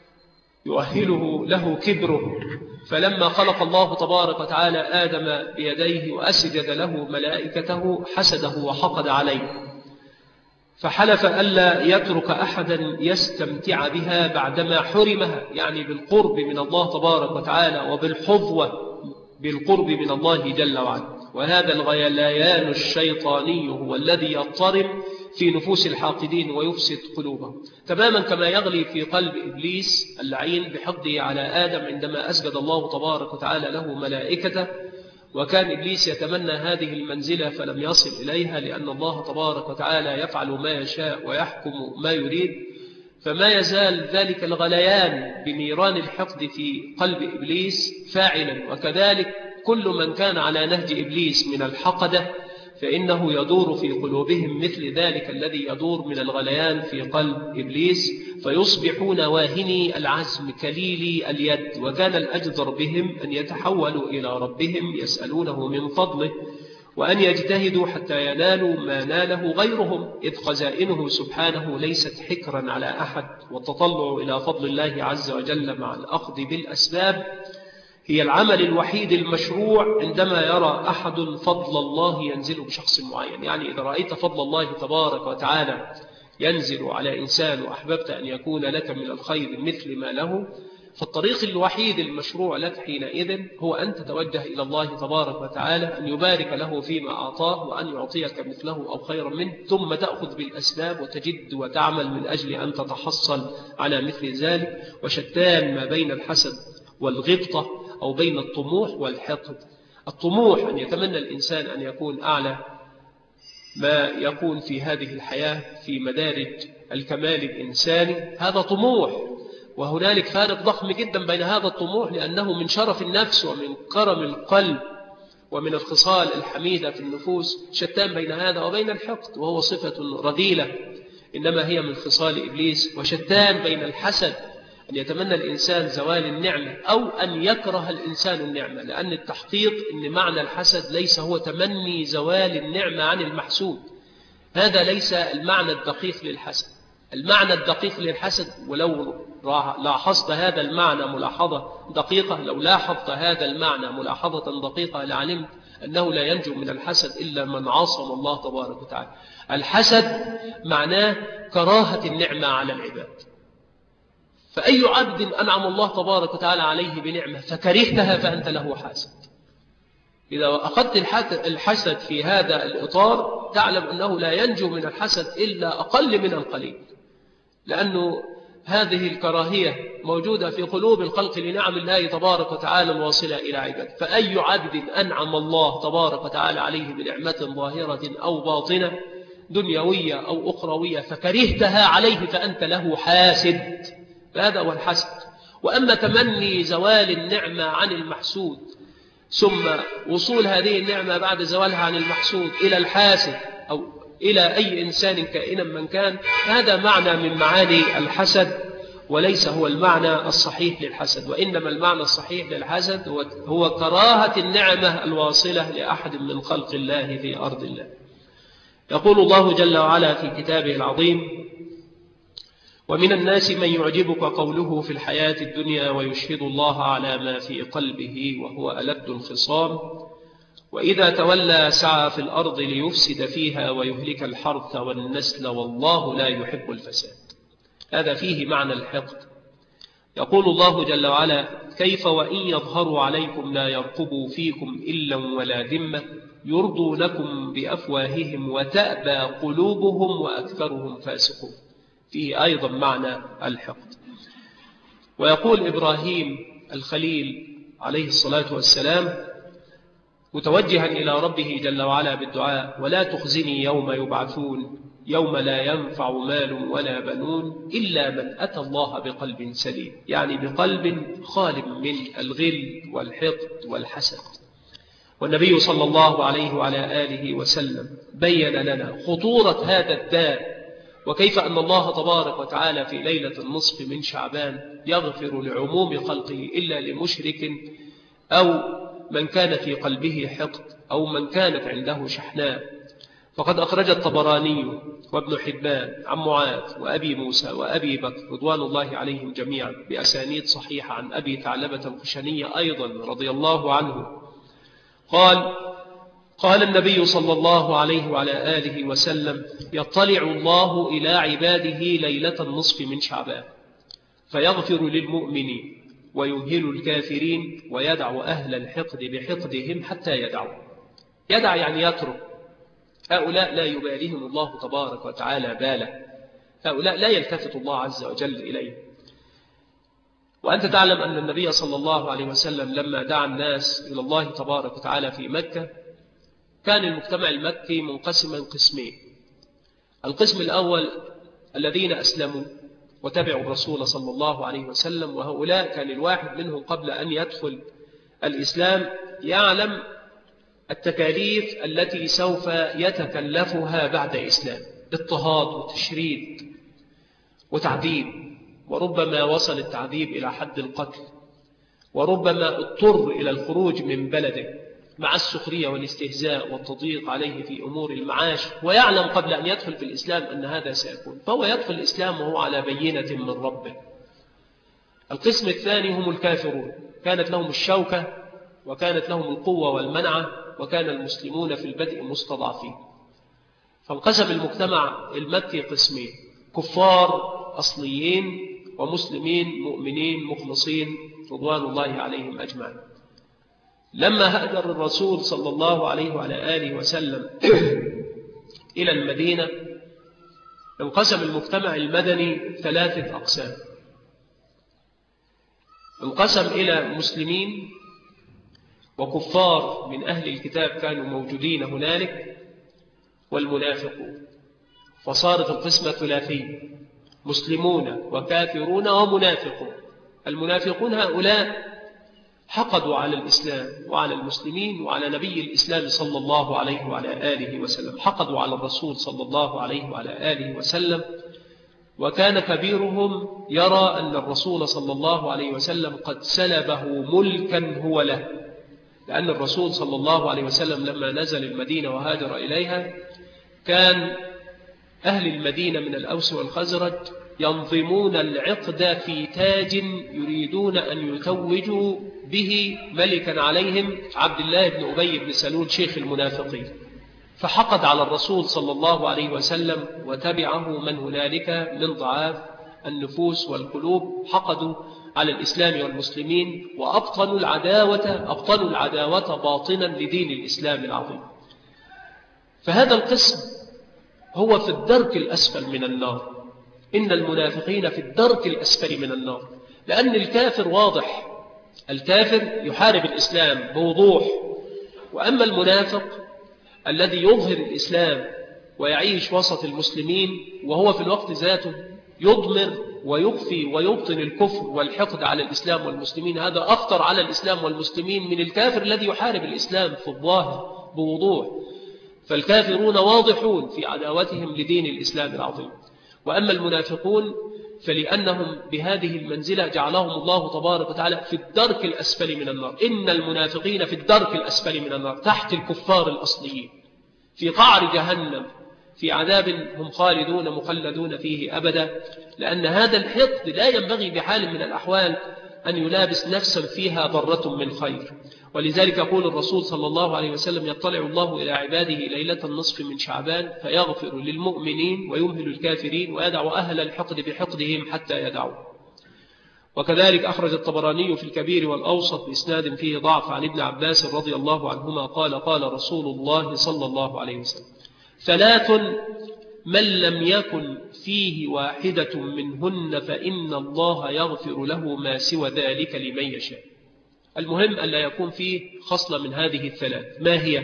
يؤهله له كبره. فلما خلق الله تبارك وتعالى آدم بيديه وأسجد له ملائكته حسده وحقد عليه، فحلف ألا يترك أحدا يستمتع بها بعدما حرمها، يعني بالقرب من الله تبارك وتعالى وبالحظوة بالقرب من الله جل وعلا. وهذا الغليان الشيطاني هو الذي يضطرب في نفوس الحاقدين ويفسد قلوبهم، تماما كما يغلي في قلب إبليس اللعين بحقده على آدم عندما أسجد الله تبارك وتعالى له ملائكته. وكان إبليس يتمنى هذه المنزلة فلم يصل إليها، لأن الله تبارك وتعالى يفعل ما يشاء ويحكم ما يريد. فما يزال ذلك الغليان بنيران الحقد في قلب إبليس فاعلا، وكذلك كل من كان على نهج إبليس من الحقدة فإنه يدور في قلوبهم مثل ذلك الذي يدور من الغليان في قلب إبليس، فيصبحون واهني العزم كليلي اليد. وكان الأجدر بهم أن يتحولوا إلى ربهم يسألونه من فضله، وأن يجتهدوا حتى ينالوا ما ناله غيرهم، إذ خزائنه سبحانه ليست حكرا على أحد. والتطلع إلى فضل الله عز وجل مع الأخذ بالأسباب هي العمل الوحيد المشروع عندما يرى أحد فضل الله ينزل بشخص معين. يعني إذا رأيت فضل الله تبارك وتعالى ينزل على إنسان وأحببت أن يكون لك من الخير مثل ما له، فالطريق الوحيد المشروع لك حينئذ هو أن تتوجه إلى الله تبارك وتعالى أن يبارك له فيما أعطاه وأن يعطيك مثله أو خيرا منه، ثم تأخذ بالأسباب وتجد وتعمل من أجل أن تتحصل على مثل ذلك. وشتان ما بين الحسد والغبطة أو بين الطموح والحقد. الطموح أن يتمنى الإنسان أن يكون أعلى ما يكون في هذه الحياة في مدارج الكمال الإنساني، هذا طموح، وهنالك فارق ضخم جدا بين هذا الطموح، لأنه من شرف النفس ومن كرم القلب ومن الخصال الحميدة في النفوس. شتان بين هذا وبين الحقد، وهو صفة رذيلة إنما هي من خصال إبليس. وشتان بين الحسد، أن يتمنى الإنسان زوال النعمة أو أن يكره الإنسان النعمة، لأن التحقيق أن معنى الحسد ليس هو تمني زوال النعمة عن المحسود، هذا ليس المعنى الدقيق للحسد. المعنى الدقيق للحسد، ولو لاحظت هذا المعنى ملاحظة دقيقة، لو لاحظت هذا المعنى ملاحظة دقيقة لعلمت أنه لا ينجو من الحسد إلا من عاصم الله تبارك وتعالى. الحسد معناه كراهة النعمة على العباد. فأي عبد أنعم الله تبارك وتعالى عليه بنعمة فكرهتها فأنت له حاسد. إذا أخذت الحسد في هذا الإطار تعلم أنه لا ينجو من الحسد إلا أقل من القليل، لأنه هذه الكراهية موجودة في قلوب الخلق لنعم الله تبارك وتعالى الواصلة إلى عباد. فأي عبد أنعم الله تبارك وتعالى عليه بنعمة ظاهرة أو باطنة دنيوية أو أخروية فكرهتها عليه فأنت له حاسد، هذا هو الحسد. وأما تمني زوال النعمة عن المحسود ثم وصول هذه النعمة بعد زوالها عن المحسود إلى الحاسد أو إلى أي إنسان كائنا من كان، هذا معنى من معاني الحسد، وليس هو المعنى الصحيح للحسد. وإنما المعنى الصحيح للحسد هو كراهة النعمة الواصلة لأحد من خلق الله في أرض الله. يقول الله جل وعلا في كتابه العظيم: ومن الناس من يعجبك قوله في الحياة الدنيا ويشهد الله على ما في قلبه وهو ألد الخصام وإذا تولى سعى في الأرض ليفسد فيها ويهلك الحرث والنسل والله لا يحب الفساد. هذا فيه معنى الحقد. يقول الله جل وعلا: كيف وإن يظهروا عليكم لا يرقبوا فيكم إلا ولا ذمة يرضونكم بأفواههم وتأبى قلوبهم وأكثرهم فاسقون. فيه أيضا معنى الحقد. ويقول إبراهيم الخليل عليه الصلاة والسلام متوجها إلى ربه جل وعلا بالدعاء: ولا تخزني يوم يبعثون يوم لا ينفع مال ولا بنون إلا من أتى الله بقلب سليم، يعني بقلب خال من الغل والحقد والحسد. والنبي صلى الله عليه وعلى آله وسلم بين لنا خطورة هذا الداء، وكيف أن الله تبارك وتعالى في ليلة النصف من شعبان يغفر لعموم خلقه إلا لمشرك أو من كان في قلبه حقد أو من كانت عنده شحناء. فقد أخرج الطبراني وابن حبان عن معاذ وأبي موسى وأبي بكر رضوان الله عليهم جميعا بأسانيد صحيحة عن أبي ثعلبة الخشني أيضا رضي الله عنه قال النبي صلى الله عليه وعلى آله وسلم: يطلع الله إلى عباده ليلة النصف من شعبان فيغفر للمؤمنين ويمهل الكافرين ويدع أهل الحقد بحقدهم حتى يدعوا. يدع يعني يترك. هؤلاء لا يباليهم الله تبارك وتعالى باله، هؤلاء لا يلتفت الله عز وجل إليه. وأنت تعلم أن النبي صلى الله عليه وسلم لما دعا الناس إلى الله تبارك وتعالى في مكة كان المجتمع المكي منقسما قسمين. القسم الأول الذين أسلموا وتبعوا الرسول صلى الله عليه وسلم، وهؤلاء كان الواحد منهم قبل أن يدخل الإسلام يعلم التكاليف التي سوف يتكلفها بعد إسلام: اضطهاد وتشريد وتعذيب، وربما وصل التعذيب إلى حد القتل، وربما اضطر إلى الخروج من بلده مع السخرية والاستهزاء والتضييق عليه في أمور المعاش، ويعلم قبل أن يدخل في الإسلام أن هذا سيكون، فهو يدخل الإسلام وهو على بينة من ربه. القسم الثاني هم الكافرون، كانت لهم الشوكة وكانت لهم القوة والمنعة، وكان المسلمون في البدء مستضعفين. فانقسم المجتمع المكي قسمين: كفار أصليين ومسلمين مؤمنين مخلصين رضوان الله عليهم أجمعين. لما هاجر الرسول صلى الله عليه وعلى آله وسلم إلى المدينة انقسم المجتمع المدني ثلاثة أقسام. انقسم إلى مسلمين وكفار من أهل الكتاب كانوا موجودين هنالك والمنافقون، فصارت القسمة ثلاثية: مسلمون وكافرون ومنافقون. المنافقون هؤلاء حقدوا على الإسلام وعلى المسلمين وعلى نبي الإسلام صلى الله عليه وعلى آله وسلم، حقدوا على الرسول صلى الله عليه وعلى آله وسلم، وكان كبيرهم يرى أن الرسول صلى الله عليه وسلم قد سلبه ملكا هو له، لأن الرسول صلى الله عليه وسلم لما نزل المدينة وهاجر إليها كان أهل المدينة من الأوس والخزرج ينظمون العقد في تاج يريدون أن يتوجوا به ملكا عليهم عبد الله بن أبي بن سلول شيخ المنافقين، فحقد على الرسول صلى الله عليه وسلم وتبعه من هنالك من ضعاف النفوس والقلوب، حقدوا على الإسلام والمسلمين وأبطلوا العداوة باطنا لدين الإسلام العظيم. فهذا القسم هو في الدرك الأسفل من النار. إن المنافقين في الدرك الأسفل من النار، لأن الكافر واضح، الكافر يحارب الإسلام بوضوح، وأما المنافق الذي يظهر الإسلام ويعيش وسط المسلمين وهو في الوقت ذاته يضمر ويخفي ويبطن الكفر والحقد على الإسلام والمسلمين، هذا أخطر على الإسلام والمسلمين من الكافر الذي يحارب الإسلام في الظاهر بوضوح. فالكافرون واضحون في عداوتهم لدين الإسلام العظيم، وأما المنافقون فلأنهم بهذه المنزلة جعلهم الله تبارك وتعالى في الدرك الأسفل من النار. إن المنافقين في الدرك الأسفل من النار تحت الكفار الأصليين في قعر جهنم في عذاب هم خالدون مخلدون فيه أبدا، لأن هذا الحقد لا ينبغي بحال من الأحوال أن يلابس نفسا فيها ذرة من خير. ولذلك يقول الرسول صلى الله عليه وسلم: يطلع الله إلى عباده ليلة النصف من شعبان فيغفر للمؤمنين ويمهل الكافرين ويدع أهل الحقد بحقدهم حتى يدعوا. وكذلك أخرج الطبراني في الكبير والأوسط بإسناد فيه ضعف عن ابن عباس رضي الله عنهما قال: قال رسول الله صلى الله عليه وسلم: ثلاث من لم يكن فيه واحدة منهن فإن الله يغفر له ما سوى ذلك لمن يشاء. المهم ألا يكون فيه خصلة من هذه الثلاث. ما هي؟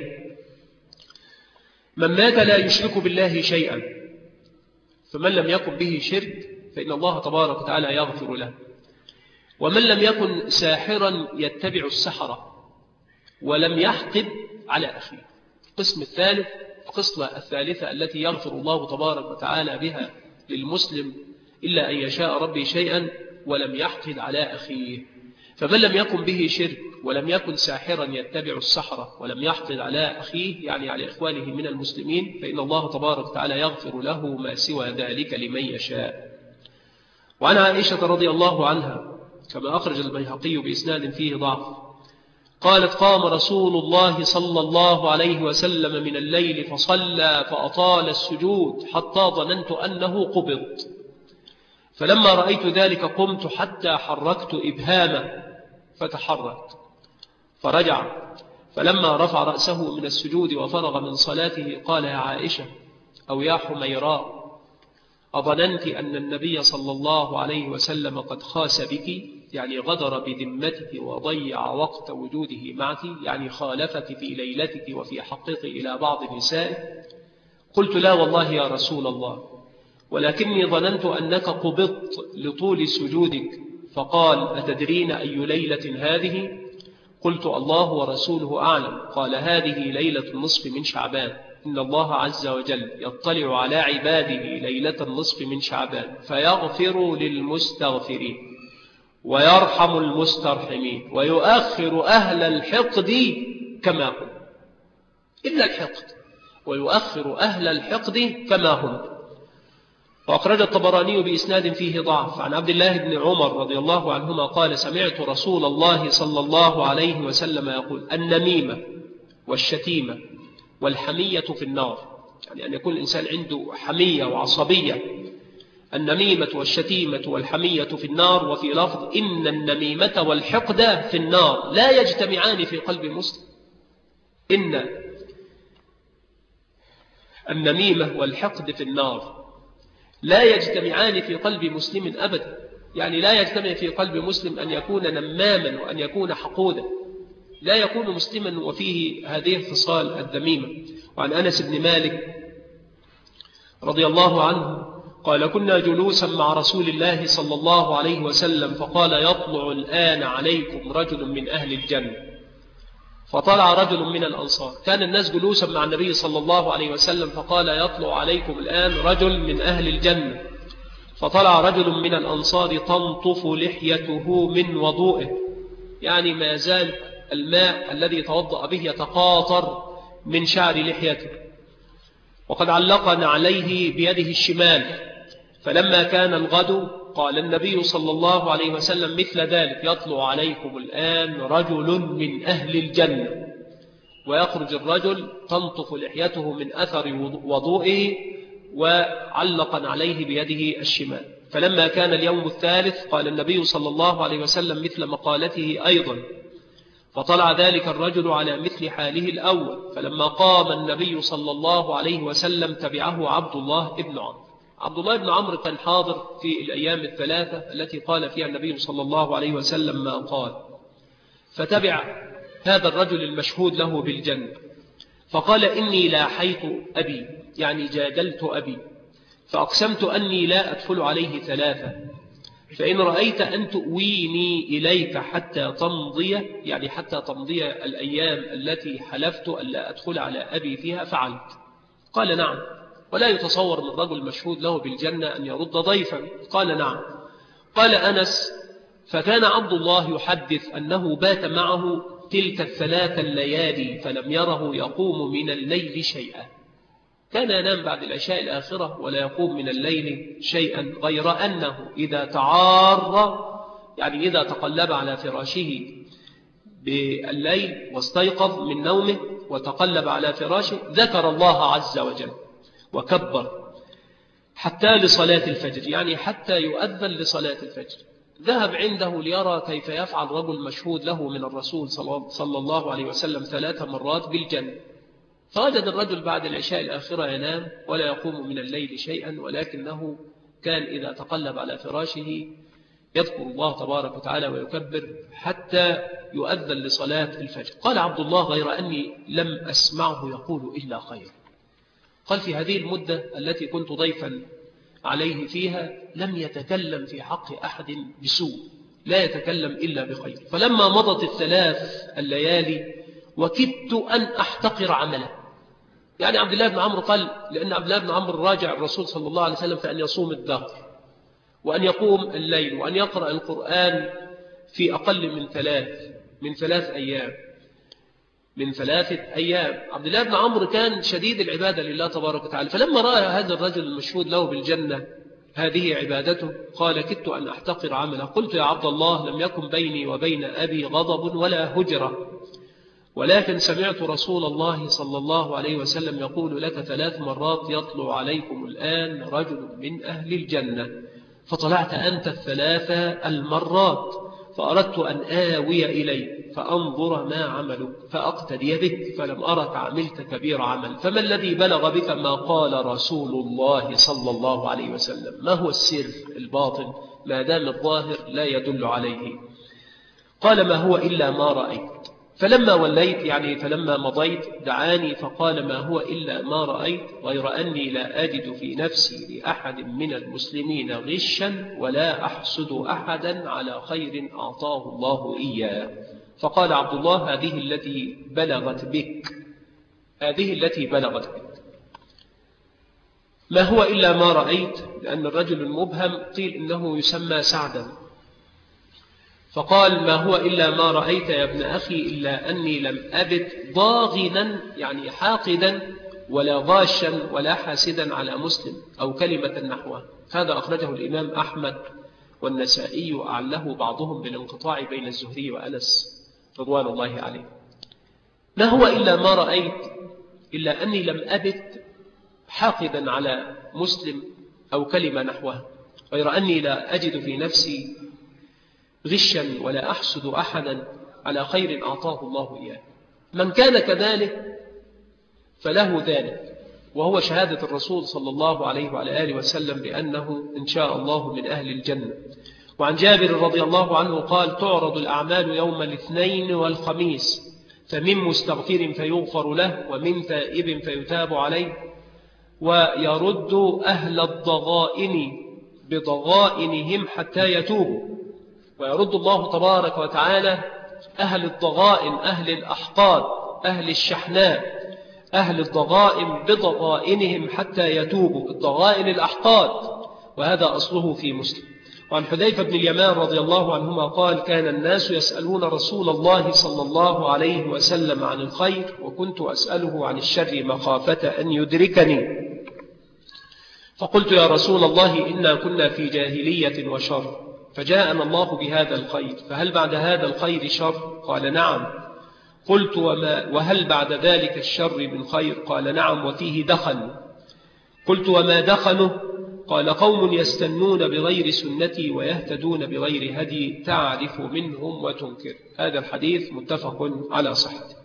من مات لا يشرك بالله شيئا، فمن لم يكن به شرك فإن الله تبارك وتعالى يغفر له. ومن لم يكن ساحرا يتبع السحرة ولم يحقد على أخيه. القسم الثالث، الخصلة الثالثة التي يغفر الله تبارك وتعالى بها للمسلم إلا أن يشاء ربي شيئا ولم يحقد على أخيه. فمن لم يكن به شرك ولم يكن ساحرا يتبع السحرة ولم يحقد على أخيه يعني على إخوانه من المسلمين فإن الله تبارك وتعالى يغفر له ما سوى ذلك لمن يشاء. وعن عائشة رضي الله عنها كما أخرج البيهقي بإسناد فيه ضعف قالت قام رسول الله صلى الله عليه وسلم من الليل فصلى فأطال السجود حتى ظننت أنه قبض، فلما رأيت ذلك قمت حتى حركت إبهامه فتحرك فرجع، فلما رفع رأسه من السجود وفرغ من صلاته قال يا عائشة أو يا حميراء أظننت أن النبي صلى الله عليه وسلم قد خاس بك، يعني غدر بذمتك وضيع وقت وجوده معك، يعني خالفك في ليلتك وفي حقك إلى بعض نسائك؟ قلت لا والله يا رسول الله، ولكني ظننت أنك قبضت لطول سجودك. فقال أتدرين أي ليلة هذه؟ قلت الله ورسوله أعلم. قال هذه ليلة النصف من شعبان، إن الله عز وجل يطلع على عباده ليلة النصف من شعبان فيغفر للمستغفرين ويرحم المسترحمين ويؤخر أهل الحقد كما هم إلا الحقد، ويؤخر أهل الحقد كما هم. وأخرج الطبراني بإسناد فيه ضعف عن عبد الله بن عمر رضي الله عنهما قال سمعت رسول الله صلى الله عليه وسلم يقول النميمة والشتيمة والحمية في النار، يعني أن يكون الإنسان عنده حمية وعصبية. النميمة والشتيمة والحمية في النار. وفي لفظ إن النميمة والحقد في النار لا يجتمعان في قلب مسلم. إن النميمة والحقد في النار لا يجتمعان في قلب مسلم أبدا، يعني لا يجتمع في قلب مسلم أن يكون نماما وأن يكون حقودا، لا يكون مسلما وفيه هذه الخصال الذميمة. وعن أنس بن مالك رضي الله عنه قال كنا جلوسا مع رسول الله صلى الله عليه وسلم فقال يطلع الآن عليكم رجل من أهل الجنة، فطلع رجل من الأنصار. كان الناس جلوسا مع النبي صلى الله عليه وسلم فقال يطلع عليكم الآن رجل من أهل الجنة، فطلع رجل من الأنصار تنطف لحيته من وضوئه، يعني ما يزال الماء الذي توضأ به يتقاطر من شعر لحيته، وقد علقنا عليه بيده الشمال. فلما كان الغد قال النبي صلى الله عليه وسلم مثل ذلك يطلع عليكم الآن رجل من أهل الجنة، ويخرج الرجل تنطف لحيته من أثر وضوئه وعلقا عليه بيده الشمال. فلما كان اليوم الثالث قال النبي صلى الله عليه وسلم مثل مقالته أيضا، فطلع ذلك الرجل على مثل حاله الأول. فلما قام النبي صلى الله عليه وسلم تبعه عبد الله بن عمرو. عبد الله بن عمرو كان حاضر في الأيام الثلاثة التي قال فيها النبي صلى الله عليه وسلم ما قال، فتبع هذا الرجل المشهود له بالجنة فقال إني لاحيت أبي، يعني جادلت أبي، فأقسمت أني لا أدخل عليه ثلاثة، فإن رأيت أن تؤويني إليك حتى تمضي، يعني حتى تمضي الأيام التي حلفت أن لا أدخل على أبي فيها فعلت. قال نعم. ولا يتصور من رجل مشهود له بالجنة أن يرد ضيفا. قال نعم. قال أنس فكان عبد الله يحدث أنه بات معه تلك الثلاث الليالي فلم يره يقوم من الليل شيئا، كان ينام بعد العشاء الآخرة ولا يقوم من الليل شيئا، غير أنه إذا تعار، يعني إذا تقلب على فراشه بالليل واستيقظ من نومه وتقلب على فراشه ذكر الله عز وجل وكبر حتى لصلاة الفجر، يعني حتى يؤذن لصلاة الفجر. ذهب عنده ليرى كيف يفعل رجل مشهود له من الرسول صلى الله عليه وسلم 3 مرات بالجنة، فوجد الرجل بعد العشاء الآخرة ينام ولا يقوم من الليل شيئا، ولكنه كان إذا تقلب على فراشه يذكر الله تبارك وتعالى ويكبر حتى يؤذن لصلاة الفجر. قال عبد الله: غير أني لم أسمعه يقول إلا خير. قال: في هذه المدة التي كنت ضيفا عليه فيها لم يتكلم في حق أحد بسوء، لا يتكلم إلا بخير. فلما مضت 3 الليالي وكدت أن أحتقر عمله. يعني عبد الله بن عمرو قال: لأن عبد الله بن عمرو راجع الرسول صلى الله عليه وسلم فأن يصوم الدهر وأن يقوم الليل وأن يقرأ القرآن في أقل من 3 أيام. من 3 أيام. عبد الله بن عمرو كان شديد العبادة لله تبارك وتعالى، فلما رأى هذا الرجل المشهود له بالجنة هذه عبادته قال: كدت أن أحتقر عمله. قلت: يا عبد الله، لم يكن بيني وبين أبي غضب ولا هجرة، ولكن سمعت رسول الله صلى الله عليه وسلم يقول لك 3 مرات: يطلع عليكم الآن رجل من أهل الجنة. فطلعت أنت 3 المرات، فأردت أن آوي إليه فأنظر ما عملك فأقتدي بك، فلم أرك عملت كبير عمل. فما الذي بلغ بك ما قال رسول الله صلى الله عليه وسلم؟ ما هو السر الباطن ما دام الظاهر لا يدل عليه؟ قال: ما هو إلا ما رأيت. فلما وليت، يعني فلما مضيت، دعاني فقال: ما هو إلا ما رأيت، غير أني لا أجد في نفسي لأحد من المسلمين غشا ولا أحسد أحدا على خير أعطاه الله إياه. فقال عبد الله: هذه التي بلغت بك. ما هو إلا ما رأيت، لأن الرجل المبهم قيل إنه يسمى سعدا. فقال: ما هو إلا ما رأيت يا ابن أخي، إلا أني لم أبت ضاغنا، يعني حاقدا، ولا غاشا ولا حاسدا على مسلم، أو كلمة نحوه. هذا أخرجه الإمام أحمد والنسائي، وأعله بعضهم بالانقطاع بين الزهري وأنس رضوان الله عليه. ما هو إلا ما رأيت، إلا أني لم أبت حاقدا على مسلم أو كلمة نحوه، غير أني لا أجد في نفسي غشا ولا أحسد أحدا على خير أعطاه الله إياه. من كان كذلك فله ذلك، وهو شهادة الرسول صلى الله عليه وعلى آله وسلم بأنه إن شاء الله من أهل الجنة. وعن جابر رضي الله عنه قال: تعرض الأعمال يوم الاثنين والخميس، فمن مستغفر فيغفر له، ومن تائب فيتاب عليه، ويرد أهل الضغائن بضغائنهم حتى يتوبوا. ويرد الله تبارك وتعالى أهل الضغائن، أهل الأحقاد، أهل الشحناء، أهل الضغائن بضغائنهم حتى يتوبوا. الضغائن الأحقاد، وهذا أصله في مسلم. وعن حذيفة بن اليمان رضي الله عنهما قال: كان الناس يسألون رسول الله صلى الله عليه وسلم عن الخير، وكنت أسأله عن الشر مخافة أن يدركني. فقلت: يا رسول الله، إنا كنا في جاهلية وشر، فجاءنا الله بهذا الخير، فهل بعد هذا الخير شر؟ قال: نعم. قلت: وهل بعد ذلك الشر من خير؟ قال: نعم، وفيه دخن. قلت: وما دخنه؟ قال: قوم يستنون بغير سنتي ويهتدون بغير هدي، تعرف منهم وتنكر. هذا الحديث متفق على صحته.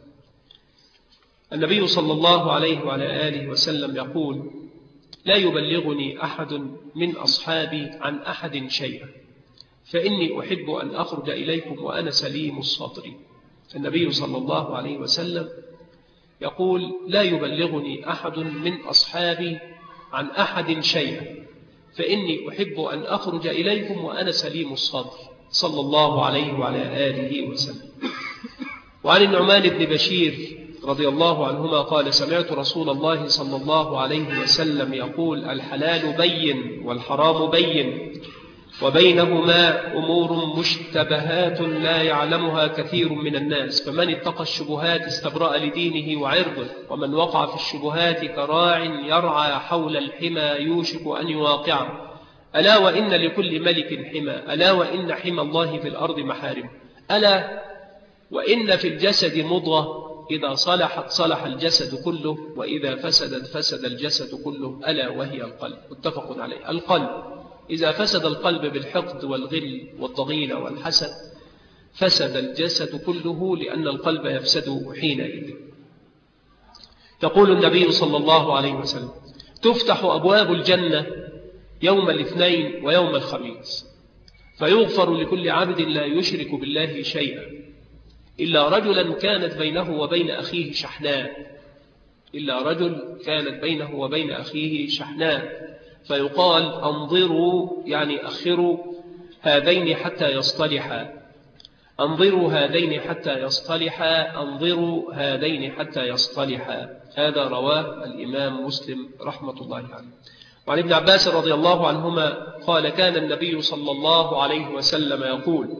النبي صلى الله عليه وعلى آله وسلم يقول: لا يبلغني أحد من أصحابي عن أحد شيئا، فإني أحب أن أخرج إليكم وأنا سليم الصدر. النبي صلى الله عليه وسلم يقول: لا يبلغني أحد من أصحابي عن أحد شيئا، فإني أحب أن أخرج إليكم وأنا سليم الصدر، صلى الله عليه وعلى آله وسلم. وعن النعمان بن بشير رضي الله عنهما قال: سمعت رسول الله صلى الله عليه وسلم يقول: الحلال بين والحرام بين، وبينهما أمور مشتبهات لا يعلمها كثير من الناس، فمن اتقى الشبهات استبرأ لدينه وعرضه، ومن وقع في الشبهات كراع يرعى حول الحمى يوشك أن يواقعه. ألا وإن لكل ملك حمى، ألا وإن حمى الله في الأرض محارم، ألا وإن في الجسد مضغة إذا صلحت صلح الجسد كله، وإذا فسدت فسد الجسد كله، ألا وهي القلب. متفق عليه. القلب إذا فسد القلب بالحقد والغل والضغينة والحسد فسد الجسد كله، لأن القلب يفسد حينئذ. يقول النبي صلى الله عليه وسلم: تفتح أبواب الجنة يوم الاثنين ويوم الخميس، فيغفر لكل عبد لا يشرك بالله شيئا إلا رجلا كانت بينه وبين أخيه شحناء، إلا رجل كانت بينه وبين أخيه شحناء، فيقال: أنظروا، يعني أخروا هذين حتى يصطلحا، أنظروا هذين حتى يصطلحا، أنظروا هذين يصطلحا، هذين حتى يصطلحا. هذا رواه الإمام مسلم رحمة الله عليه. وعن ابن عباس رضي الله عنهما قال: كان النبي صلى الله عليه وسلم يقول: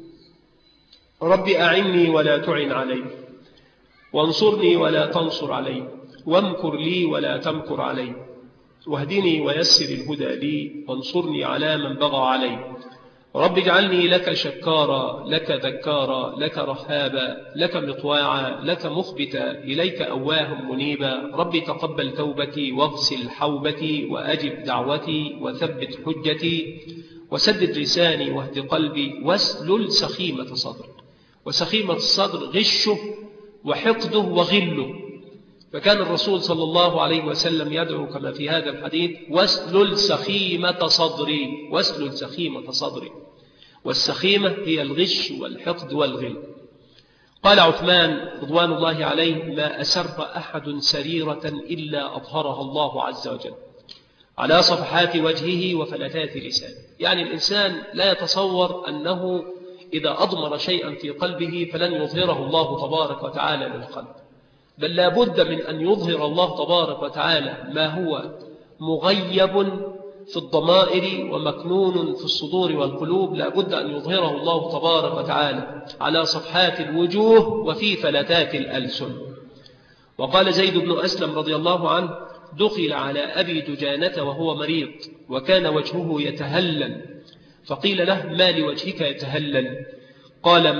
رب أعني ولا تعن علي، وانصرني ولا تنصر علي، وامكر لي ولا تمكر علي، واهدني ويسر الهدى لي، وانصرني على من بغى علي. رب اجعلني لك شكارا، لك ذكارا، لك رهابا، لك مطواعا، لك مخبتا، إليك أواه منيبا. رب تقبل توبتي، واغسل حوبتي، وأجب دعوتي، وثبت حجتي، وسدد لساني، واهد قلبي، واسلل سخيمة صدري. وسخيمة الصدر غشه وحقده وغله، فكان الرسول صلى الله عليه وسلم يدعو كما في هذا الحديث: واسلل سخيمة صدري، واسلل سخيمة صدري. والسخيمة هي الغش والحقد والغل. قال عثمان رضوان الله عليه: ما أسر أحد سريرة إلا أظهرها الله عز وجل على صفحات وجهه وفلتات لسانه. يعني الإنسان لا يتصور أنه إذا أضمر شيئا في قلبه فلن يظهره الله تبارك وتعالى للقلب، بل لا بد من أن يظهر الله تبارك وتعالى ما هو مغيب في الضمائر ومكنون في الصدور والقلوب، لا بد أن يظهره الله تبارك وتعالى على صفحات الوجوه وفي فلتات الألسن. وقال زيد بن أسلم رضي الله عنه: دخل على أبي دجانة وهو مريض، وكان وجهه يتهلل، فقيل له: ما لوجهك يتهلل؟ قال: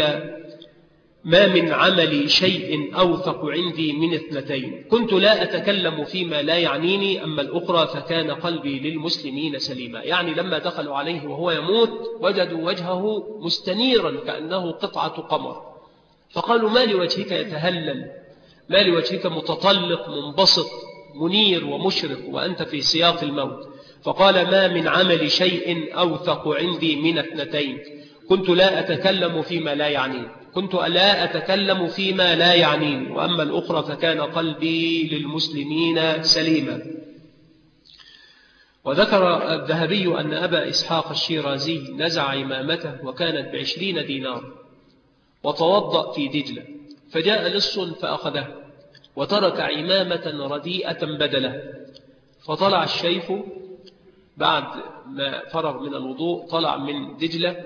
ما من عملي شيء أوثق عندي من اثنتين، كنت لا أتكلم فيما لا يعنيني، أما الأخرى فكان قلبي للمسلمين سليما. يعني لما دخلوا عليه وهو يموت وجدوا وجهه مستنيرا كأنه قطعة قمر، فقالوا: ما لوجهك يتهلل؟ ما لوجهك متطلق منبسط منير ومشرق وأنت في سياق الموت؟ فقال: ما من عمل شيء أوثق عندي من اثنتين، كنت لا أتكلم فيما لا يعنيني، كنت لا أتكلم فيما لا يعنيني، وأما الأخرى فكان قلبي للمسلمين سليما. وذكر الذهبي أن أبا إسحاق الشيرازي نزع عمامته وكانت ب20 دينار، وتوضأ في دجلة، فجاء لص فأخذه وترك عمامة رديئة بدله. فطلع الشيخ بعد ما فرغ من الوضوء، طلع من دجلة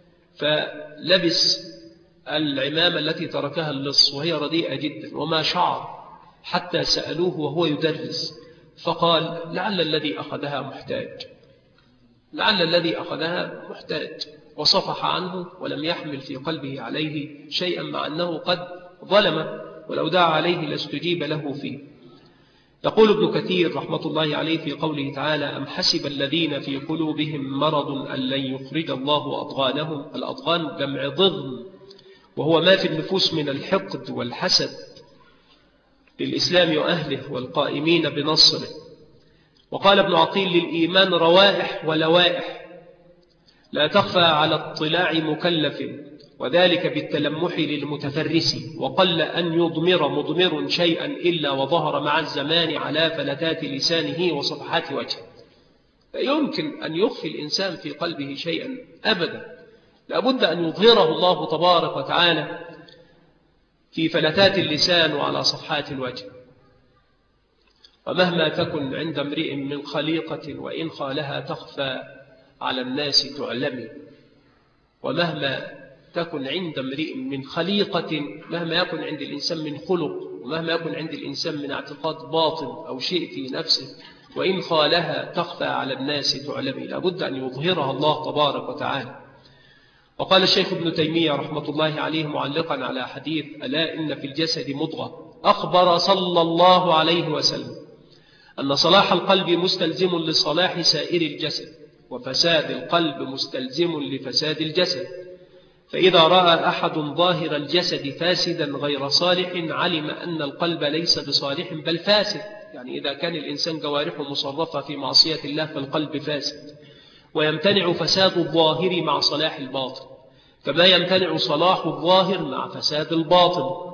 فلبس العمامة التي تركها اللص وهي رديئة جدا وما شعر، حتى سألوه وهو يدرس، فقال: لعل الذي أخذها محتاج، لعل الذي أخذها محتاج، وصفح عنه ولم يحمل في قلبه عليه شيئا، مع أنه قد ظلم، ولو دعا عليه لاستجيب له فيه. يقول ابن كثير رحمة الله عليه في قوله تعالى: أم حسب الذين في قلوبهم مرض أن لن يخرج الله أضغانهم. الأضغان جمع ضغن، وهو ما في النفوس من الحقد والحسد للإسلام وأهله والقائمين بنصره. وقال ابن عقيل: للإيمان روائح ولوائح لا تخفى على اطلاع مكلف، وذلك بالتلمح للمتفرس، وقل أن يضمر مضمر شيئا إلا وظهر مع الزمان على فلتات لسانه وصفحات وجهه. لا يمكن أن يخفي الإنسان في قلبه شيئا أبدا، لابد أن يظهره الله تبارك وتعالى في فلتات اللسان وعلى صفحات الوجه. ومهما تكن عند امرئ من خليقة وإن خالها تخفى على الناس تعلمي. ومهما تكن عند امرئ من خليقة، مهما يكن عند الإنسان من خلق، ومهما يكن عند الإنسان من اعتقاد باطن أو شيء في نفسه، وإن خالها تخفى على الناس تعلمي، لابد أن يظهرها الله تبارك وتعالى. وقال الشيخ ابن تيمية رحمة الله عليه معلقا على حديث: ألا إن في الجسد مضغة، أخبر صلى الله عليه وسلم أن صلاح القلب مستلزم لصلاح سائر الجسد، وفساد القلب مستلزم لفساد الجسد. فإذا رأى أحد ظاهر الجسد فاسدا غير صالح علم أن القلب ليس بصالح بل فاسد. يعني إذا كان الإنسان جوارحه مصرفة في معصية الله فالقلب فاسد، ويمتنع فساد الظاهر مع صلاح الباطن، كما يمتنع صلاح الظاهر مع فساد الباطن،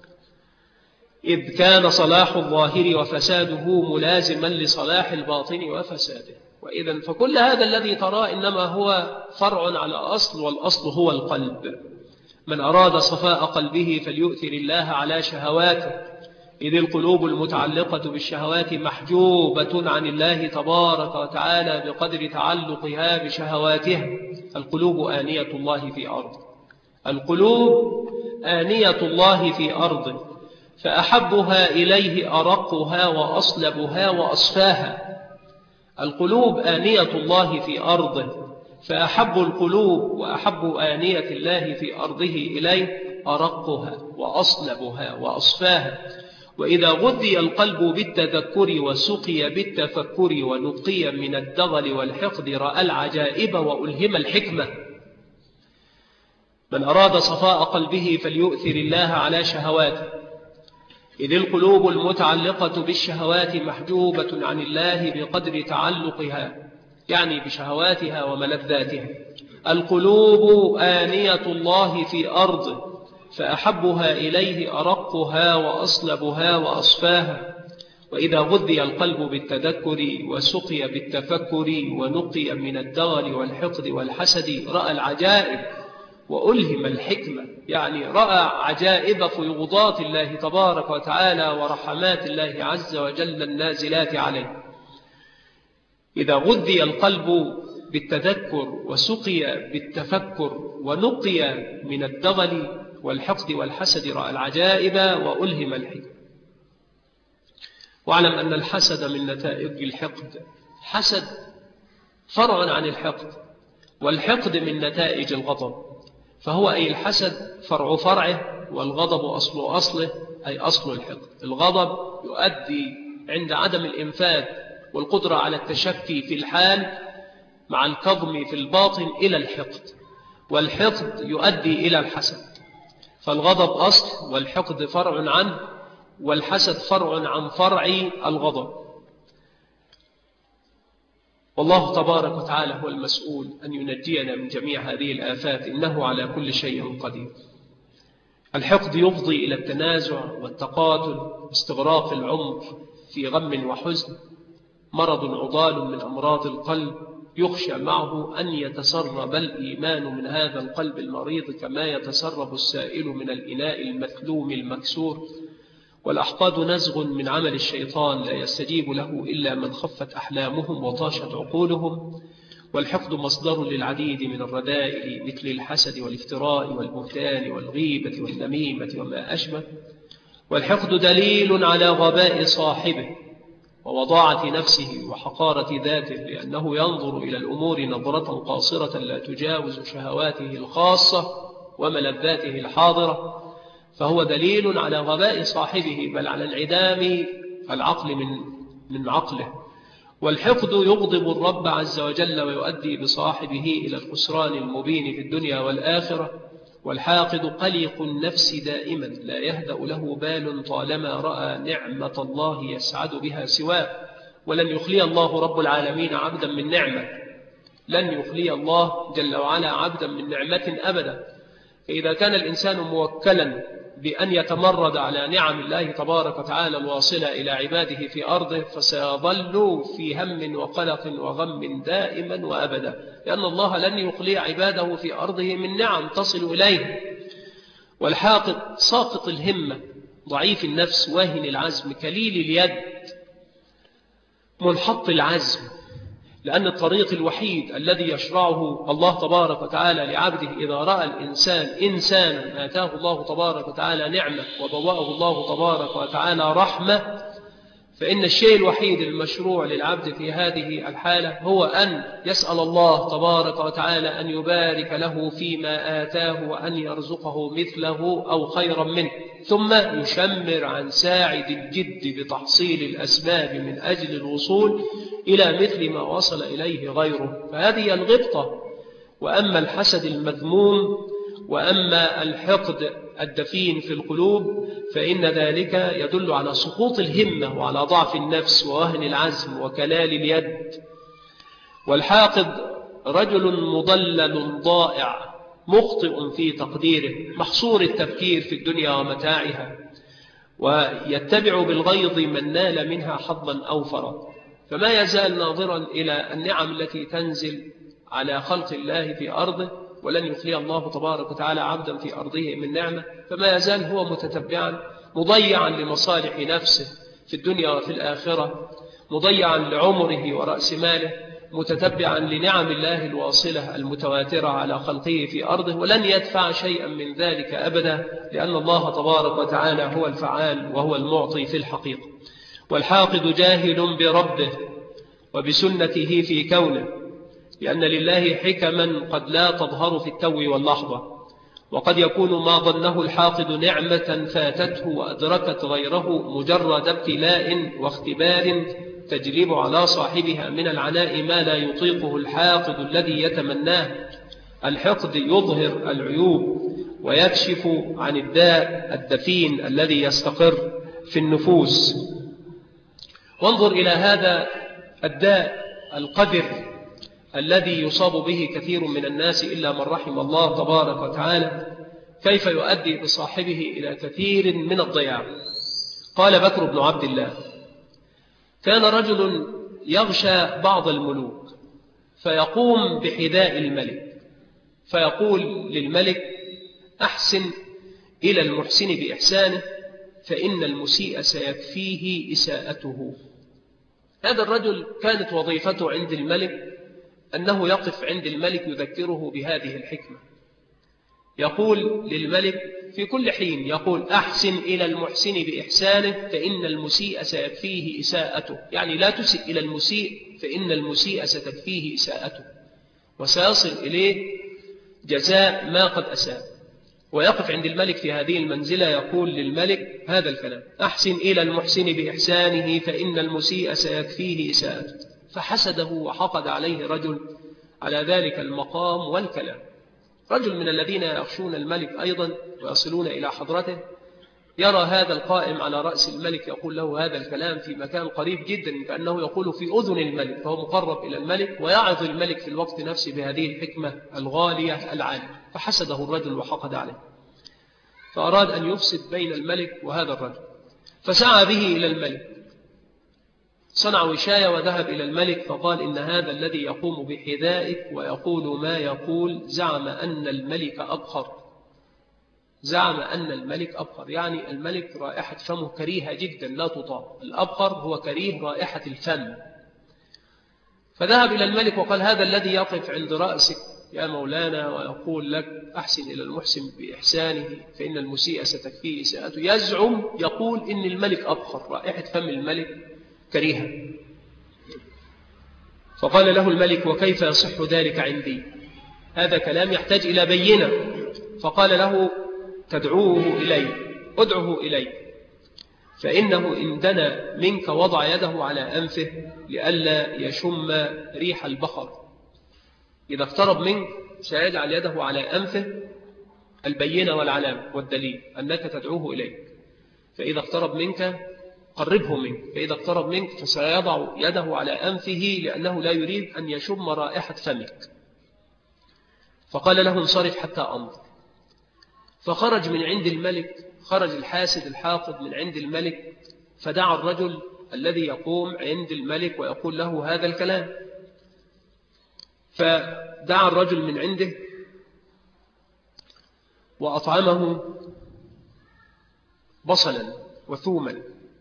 إذ كان صلاح الظاهر وفساده ملازما لصلاح الباطن وفساده. وإذا فكل هذا الذي تراه إنما هو فرع على أصل، والأصل هو القلب. من أراد صفاء قلبه فليؤثر الله على شهواته، إذ القلوب المتعلقة بالشهوات محجوبة عن الله تبارك وتعالى بقدر تعلقها بشهواتها. القلوب آنية الله في أرض، القلوب آنية الله في أرض، فأحبها إليه أرقها وأصلبها وأصفاها. القلوب آنية الله في أرضه، فأحب القلوب وأحب آنية الله في أرضه إليه أرقها وأصلبها وأصفاها. وإذا غذي القلب بالتذكر وسقي بالتفكر ونقي من الدغل والحقد رأى العجائب وألهم الحكمة. من أراد صفاء قلبه فليؤثر الله على شهواته، إذ القلوب المتعلقة بالشهوات محجوبة عن الله بقدر تعلقها، يعني بشهواتها وملذاتها. القلوب آنية الله في أرضه، فأحبها إليه أرقها وأصلبها وأصفاها. وإذا غذي القلب بالتذكر وسقي بالتفكر ونقي من الدغل والحقد والحسد رأى العجائب وألهم الحكمة، يعني رأى عجائب فيوضات الله تبارك وتعالى ورحمات الله عز وجل النازلات عليه. إذا غذي القلب بالتذكر وسقي بالتفكر ونقي من الدغل والحقد والحسد رأى العجائب وألهم الحكمة. واعلم أن الحسد من نتائج الحقد، حسد فرع عن الحقد، والحقد من نتائج الغضب. فهو أي الحسد فرع فرعه، والغضب أصل أصله أي أصل الحقد. الغضب يؤدي عند عدم الإنفاذ والقدرة على التشفي في الحال مع الكظم في الباطن إلى الحقد، والحقد يؤدي إلى الحسد. فالغضب أصل والحقد فرع عنه، والحسد فرع عن فرع الغضب. والله تبارك وتعالى هو المسؤول أن ينجينا من جميع هذه الآفات، إنه على كل شيء قدير. الحقد يفضي إلى التنازع والتقاتل واستغراق العمر في غم وحزن، مرض عضال من أمراض القلب يخشى معه أن يتسرب الإيمان من هذا القلب المريض كما يتسرب السائل من الإناء المكلوم المكسور. والأحقاد نزغ من عمل الشيطان لا يستجيب له إلا من خفت أحلامهم وطاشت عقولهم. والحقد مصدر للعديد من الرذائل مثل الحسد والافتراء والبهتان والغيبة والنميمة وما أشبه. والحقد دليل على غباء صاحبه ووضاعة نفسه وحقارة ذاته، لأنه ينظر إلى الأمور نظرة قاصرة لا تجاوز شهواته الخاصة وملذاته الحاضرة، فهو دليل على غباء صاحبه بل على انعدام العقل من عقله. والحقد يغضب الرب عز وجل ويؤدي بصاحبه إلى الخسران المبين في الدنيا والآخرة. والحاقد قلق النفس دائما لا يهدأ له بال طالما رأى نعمة الله يسعد بها سواه. ولن يخلي الله رب العالمين عبدا من نعمة، لن يخلي الله جل وعلا عبدا من نعمة أبدا. فإذا كان الإنسان موكلا بأن يتمرد على نعم الله تبارك وتعالى الواصلة إلى عباده في أرضه، فسيظل في هم وقلق وغم دائما وأبدا، لأن الله لن يخلي عباده في أرضه من نعم تصل إليه. والحاقد ساقط الهمة ضعيف النفس واهن العزم كليل اليد منحط العزم، لأن الطريق الوحيد الذي يشرعه الله تبارك وتعالى لعبده إذا رأى الإنسان إنسانا آتاه الله تبارك وتعالى نعمة وبوأه الله تبارك وتعالى رحمة، فإن الشيء الوحيد المشروع للعبد في هذه الحالة هو أن يسأل الله تبارك وتعالى أن يبارك له فيما آتاه وأن يرزقه مثله أو خيرا منه، ثم يشمر عن ساعد الجد بتحصيل الأسباب من أجل الوصول إلى مثل ما وصل إليه غيره، فهذه الغبطة. وأما الحسد المذموم وأما الحقد الدفين في القلوب فإن ذلك يدل على سقوط الهمة وعلى ضعف النفس ووهن العزم وكلال اليد. والحاقد رجل مضلل ضائع مخطئ في تقديره، محصور التفكير في الدنيا ومتاعها، ويتبع بالغيظ من نال منها حظا أوفر، فما يزال ناظرا إلى النعم التي تنزل على خلق الله في أرضه، ولن يخلي الله تبارك وتعالى عبدا في أرضه من نعمة، فما يزال هو متتبعا مضيعا لمصالح نفسه في الدنيا وفي الآخرة، مضيعا لعمره ورأس ماله، متتبعا لنعم الله الواصلة المتواترة على خلقه في أرضه، ولن يدفع شيئا من ذلك أبدا، لأن الله تبارك وتعالى هو الفعال وهو المعطي في الحقيقة. والحاقد جاهل بربه وبسنته في كونه، لأن لله حكما قد لا تظهر في التو واللحظة، وقد يكون ما ظنه الحاقد نعمة فاتته وأدركت غيره مجرد ابتلاء واختبار تجلب على صاحبها من العناء ما لا يطيقه الحاقد الذي يتمناه. الحقد يظهر العيوب ويكشف عن الداء الدفين الذي يستقر في النفوس. وانظر إلى هذا الداء القذر الذي يصاب به كثير من الناس إلا من رحم الله تبارك وتعالى، كيف يؤدي بصاحبه إلى كثير من الضياع. قال بكر بن عبد الله: كان رجل يغشى بعض الملوك فيقوم بحذاء الملك فيقول للملك: أحسن إلى المحسن بإحسانه فإن المسيء سيكفيه إساءته. هذا الرجل كانت وظيفته عند الملك أنه يقف عند الملك يذكره بهذه الحكمة، يقول للملك في كل حين، يقول: أحسن إلى المحسن بإحسانه فإن المسيء سيكفيه إساءته، يعني لا تسئ إلى المسيء فإن المسيء ستكفيه إساءته وسيصل إليه جزاء ما قد أساء. ويقف عند الملك في هذه المنزلة يقول للملك هذا الكلام: أحسن إلى المحسن بإحسانه فإن المسيء سيكفيه إساءته. فحسده وحقد عليه رجل على ذلك المقام والكلام، رجل من الذين يخشون الملك أيضا ويصلون إلى حضرته، يرى هذا القائم على رأس الملك يقول له هذا الكلام في مكان قريب جدا، كأنه يقول في أذن الملك، فهو مقرب إلى الملك ويعظ الملك في الوقت نفسه بهذه الحكمة الغالية العالية. فحسده الرجل وحقد عليه، فأراد أن يفسد بين الملك وهذا الرجل، فسعى به إلى الملك، صنع وشاية وذهب إلى الملك فقال: إن هذا الذي يقوم بحذائك ويقول ما يقول زعم أن الملك أبخر. زعم أن الملك أبخر، يعني الملك رائحة فمه كريهة جدا لا تطاق، الأبخر هو كريه رائحة الفم. فذهب إلى الملك وقال: هذا الذي يقف عند رأسك يا مولانا ويقول لك أحسن إلى المحسن بإحسانه فإن المسيء ستكفيه إساءته، يزعم يقول إن الملك أبخر، رائحة فم الملك كريهة. فقال له الملك: وكيف يصح ذلك عندي؟ هذا كلام يحتاج إلى بينة. فقال له: تدعوه إلي، ادعه إلي، فإنه إن دنا منك وضع يده على أنفه لئلا يشم ريح البخر. إذا اقترب منك سيجعل يده على أنفه، البينة والعلام والدليل أنك تدعوه إليك. فإذا اقترب منك قربه منك، فإذا اقترب منك فسيضع يده على أنفه لأنه لا يريد أن يشم رائحة فمك. فقال له: انصرف حتى أنظر. فخرج من عند الملك، خرج الحاسد الحاقد من عند الملك، فدعا الرجل الذي يقوم عند الملك ويقول له هذا الكلام. فدعا الرجل من عنده وأطعمه بصلا وثوما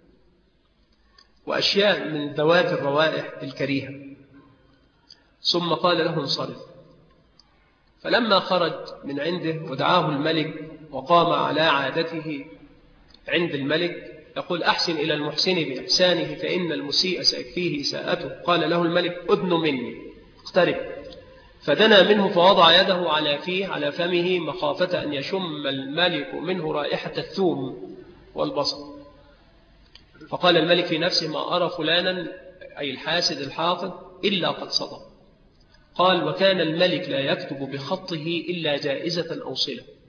وأشياء من ذوات الروائح الكريهة، ثم قال له: انصرف. فلما خرج من عنده ودعاه الملك وقام على عادته عند الملك يقول: أحسن إلى المحسن بإحسانه فإن المسيء سيكفيه إساءته. قال له الملك: أدن مني، اقترب. فدنا منه فوضع يده على فيه على فمه مخافة أن يشم الملك منه رائحة الثوم والبصل. فقال الملك في نفسه: ما أرى فلانا أي الحاسد الحاقد إلا قد صدق. قال: وكان الملك لا يكتب بخطه إلا جائزة أو صلة،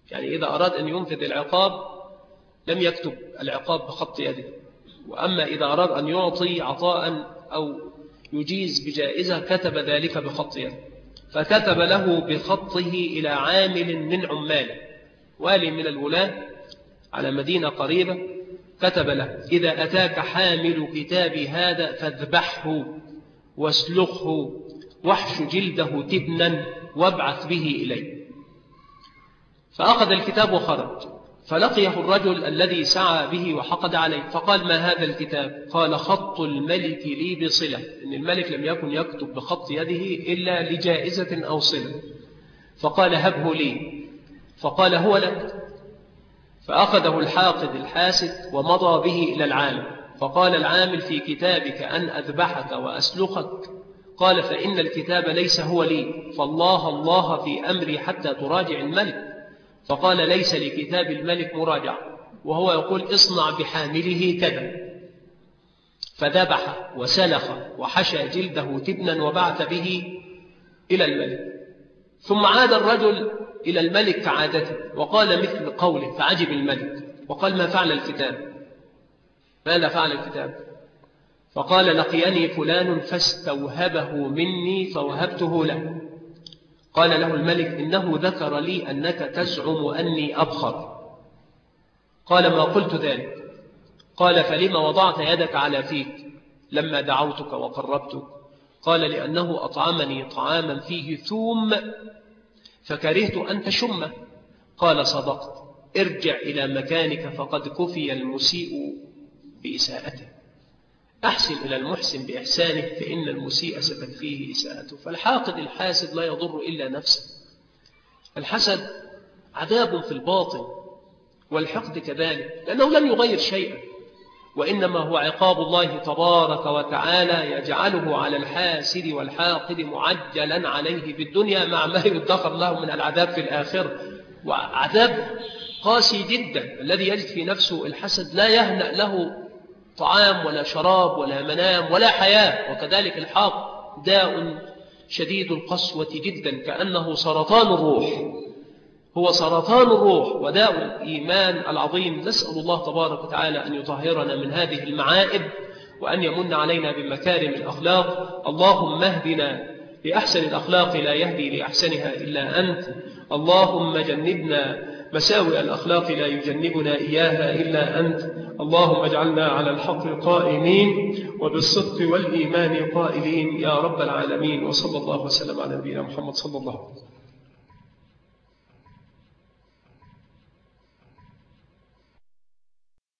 يعني إذا أراد أن ينفذ العقاب لم يكتب العقاب بخط يده، وأما إذا أراد أن يعطي عطاء أو يجيز بجائزة كتب ذلك بخط يده. فكتب له بخطه إلى عامل من عماله، والي من الولاة على مدينة قريبة، كتب له: إذا أتاك حامل كتابي هذا فاذبحه واسلخه واحش جلده تبنا وابعث به إليه. فأخذ الكتاب وخرج، فلقيه الرجل الذي سعى به وحقد عليه، فقال: ما هذا الكتاب؟ قال: خط الملك لي بصلة، إن الملك لم يكن يكتب بخط يده إلا لجائزة أو صلة. فقال: هبه لي. فقال: هو لك. فأخذه الحاقد الحاسد ومضى به إلى العامل، فقال العامل: في كتابك أن أذبحك وأسلخك؟ قال: فإن الكتاب ليس هو لي، فالله الله في أمري حتى تراجع الملك. فقال: ليس لكتاب الملك مراجع، وهو يقول: اصنع بحامله كذا. فذبح وسلخ وحشى جلده تبنا وبعث به إلى الملك. ثم عاد الرجل إلى الملك كعادته وقال مثل قوله، فعجب الملك وقال: ما فعل الكتاب؟ ماذا فعل الكتاب؟ فقال: لقيني فلان فاستوهبه مني فوهبته له. قال له الملك: إنه ذكر لي أنك تزعم أني أبخر. قال: ما قلت ذلك. قال: فلما وضعت يدك على فيك لما دعوتك وقربتك؟ قال: لأنه أطعمني طعاما فيه ثوم فكرهت أن تشمه. قال: صدقت، ارجع إلى مكانك فقد كفي المسيء بإساءته. أحسن إلى المحسن بإحسانه فإن المسيء ستكفيه إساءته. فالحاقد الحاسد لا يضر إلا نفسه. الحسد عذاب في الباطن، والحقد كذلك، لأنه لم يغير شيئا، وإنما هو عقاب الله تبارك وتعالى يجعله على الحاسد والحاقد معجلا عليه في الدنيا مع ما يدخر له من العذاب في الآخرة، وعذاب قاسي جدا. الذي يجد في نفسه الحسد لا يهنأ له طعام ولا شراب ولا منام ولا حياة. وكذلك الحاقد داء شديد القسوة جدا، كأنه سرطان الروح، هو سرطان الروح وداء الإيمان العظيم. نسأل الله تبارك وتعالى أن يطهرنا من هذه المعائب وأن يمن علينا بمكارم الأخلاق. اللهم اهدنا لأحسن الأخلاق، لا يهدي لأحسنها إلا أنت. اللهم جنبنا مساوئ الأخلاق، لا يجنبنا إياها إلا أنت. اللهم اجعلنا على الحق قائمين وبالصدق والإيمان قائلين يا رب العالمين. وصلى الله وسلم على نبينا محمد صلى الله عليه وسلم.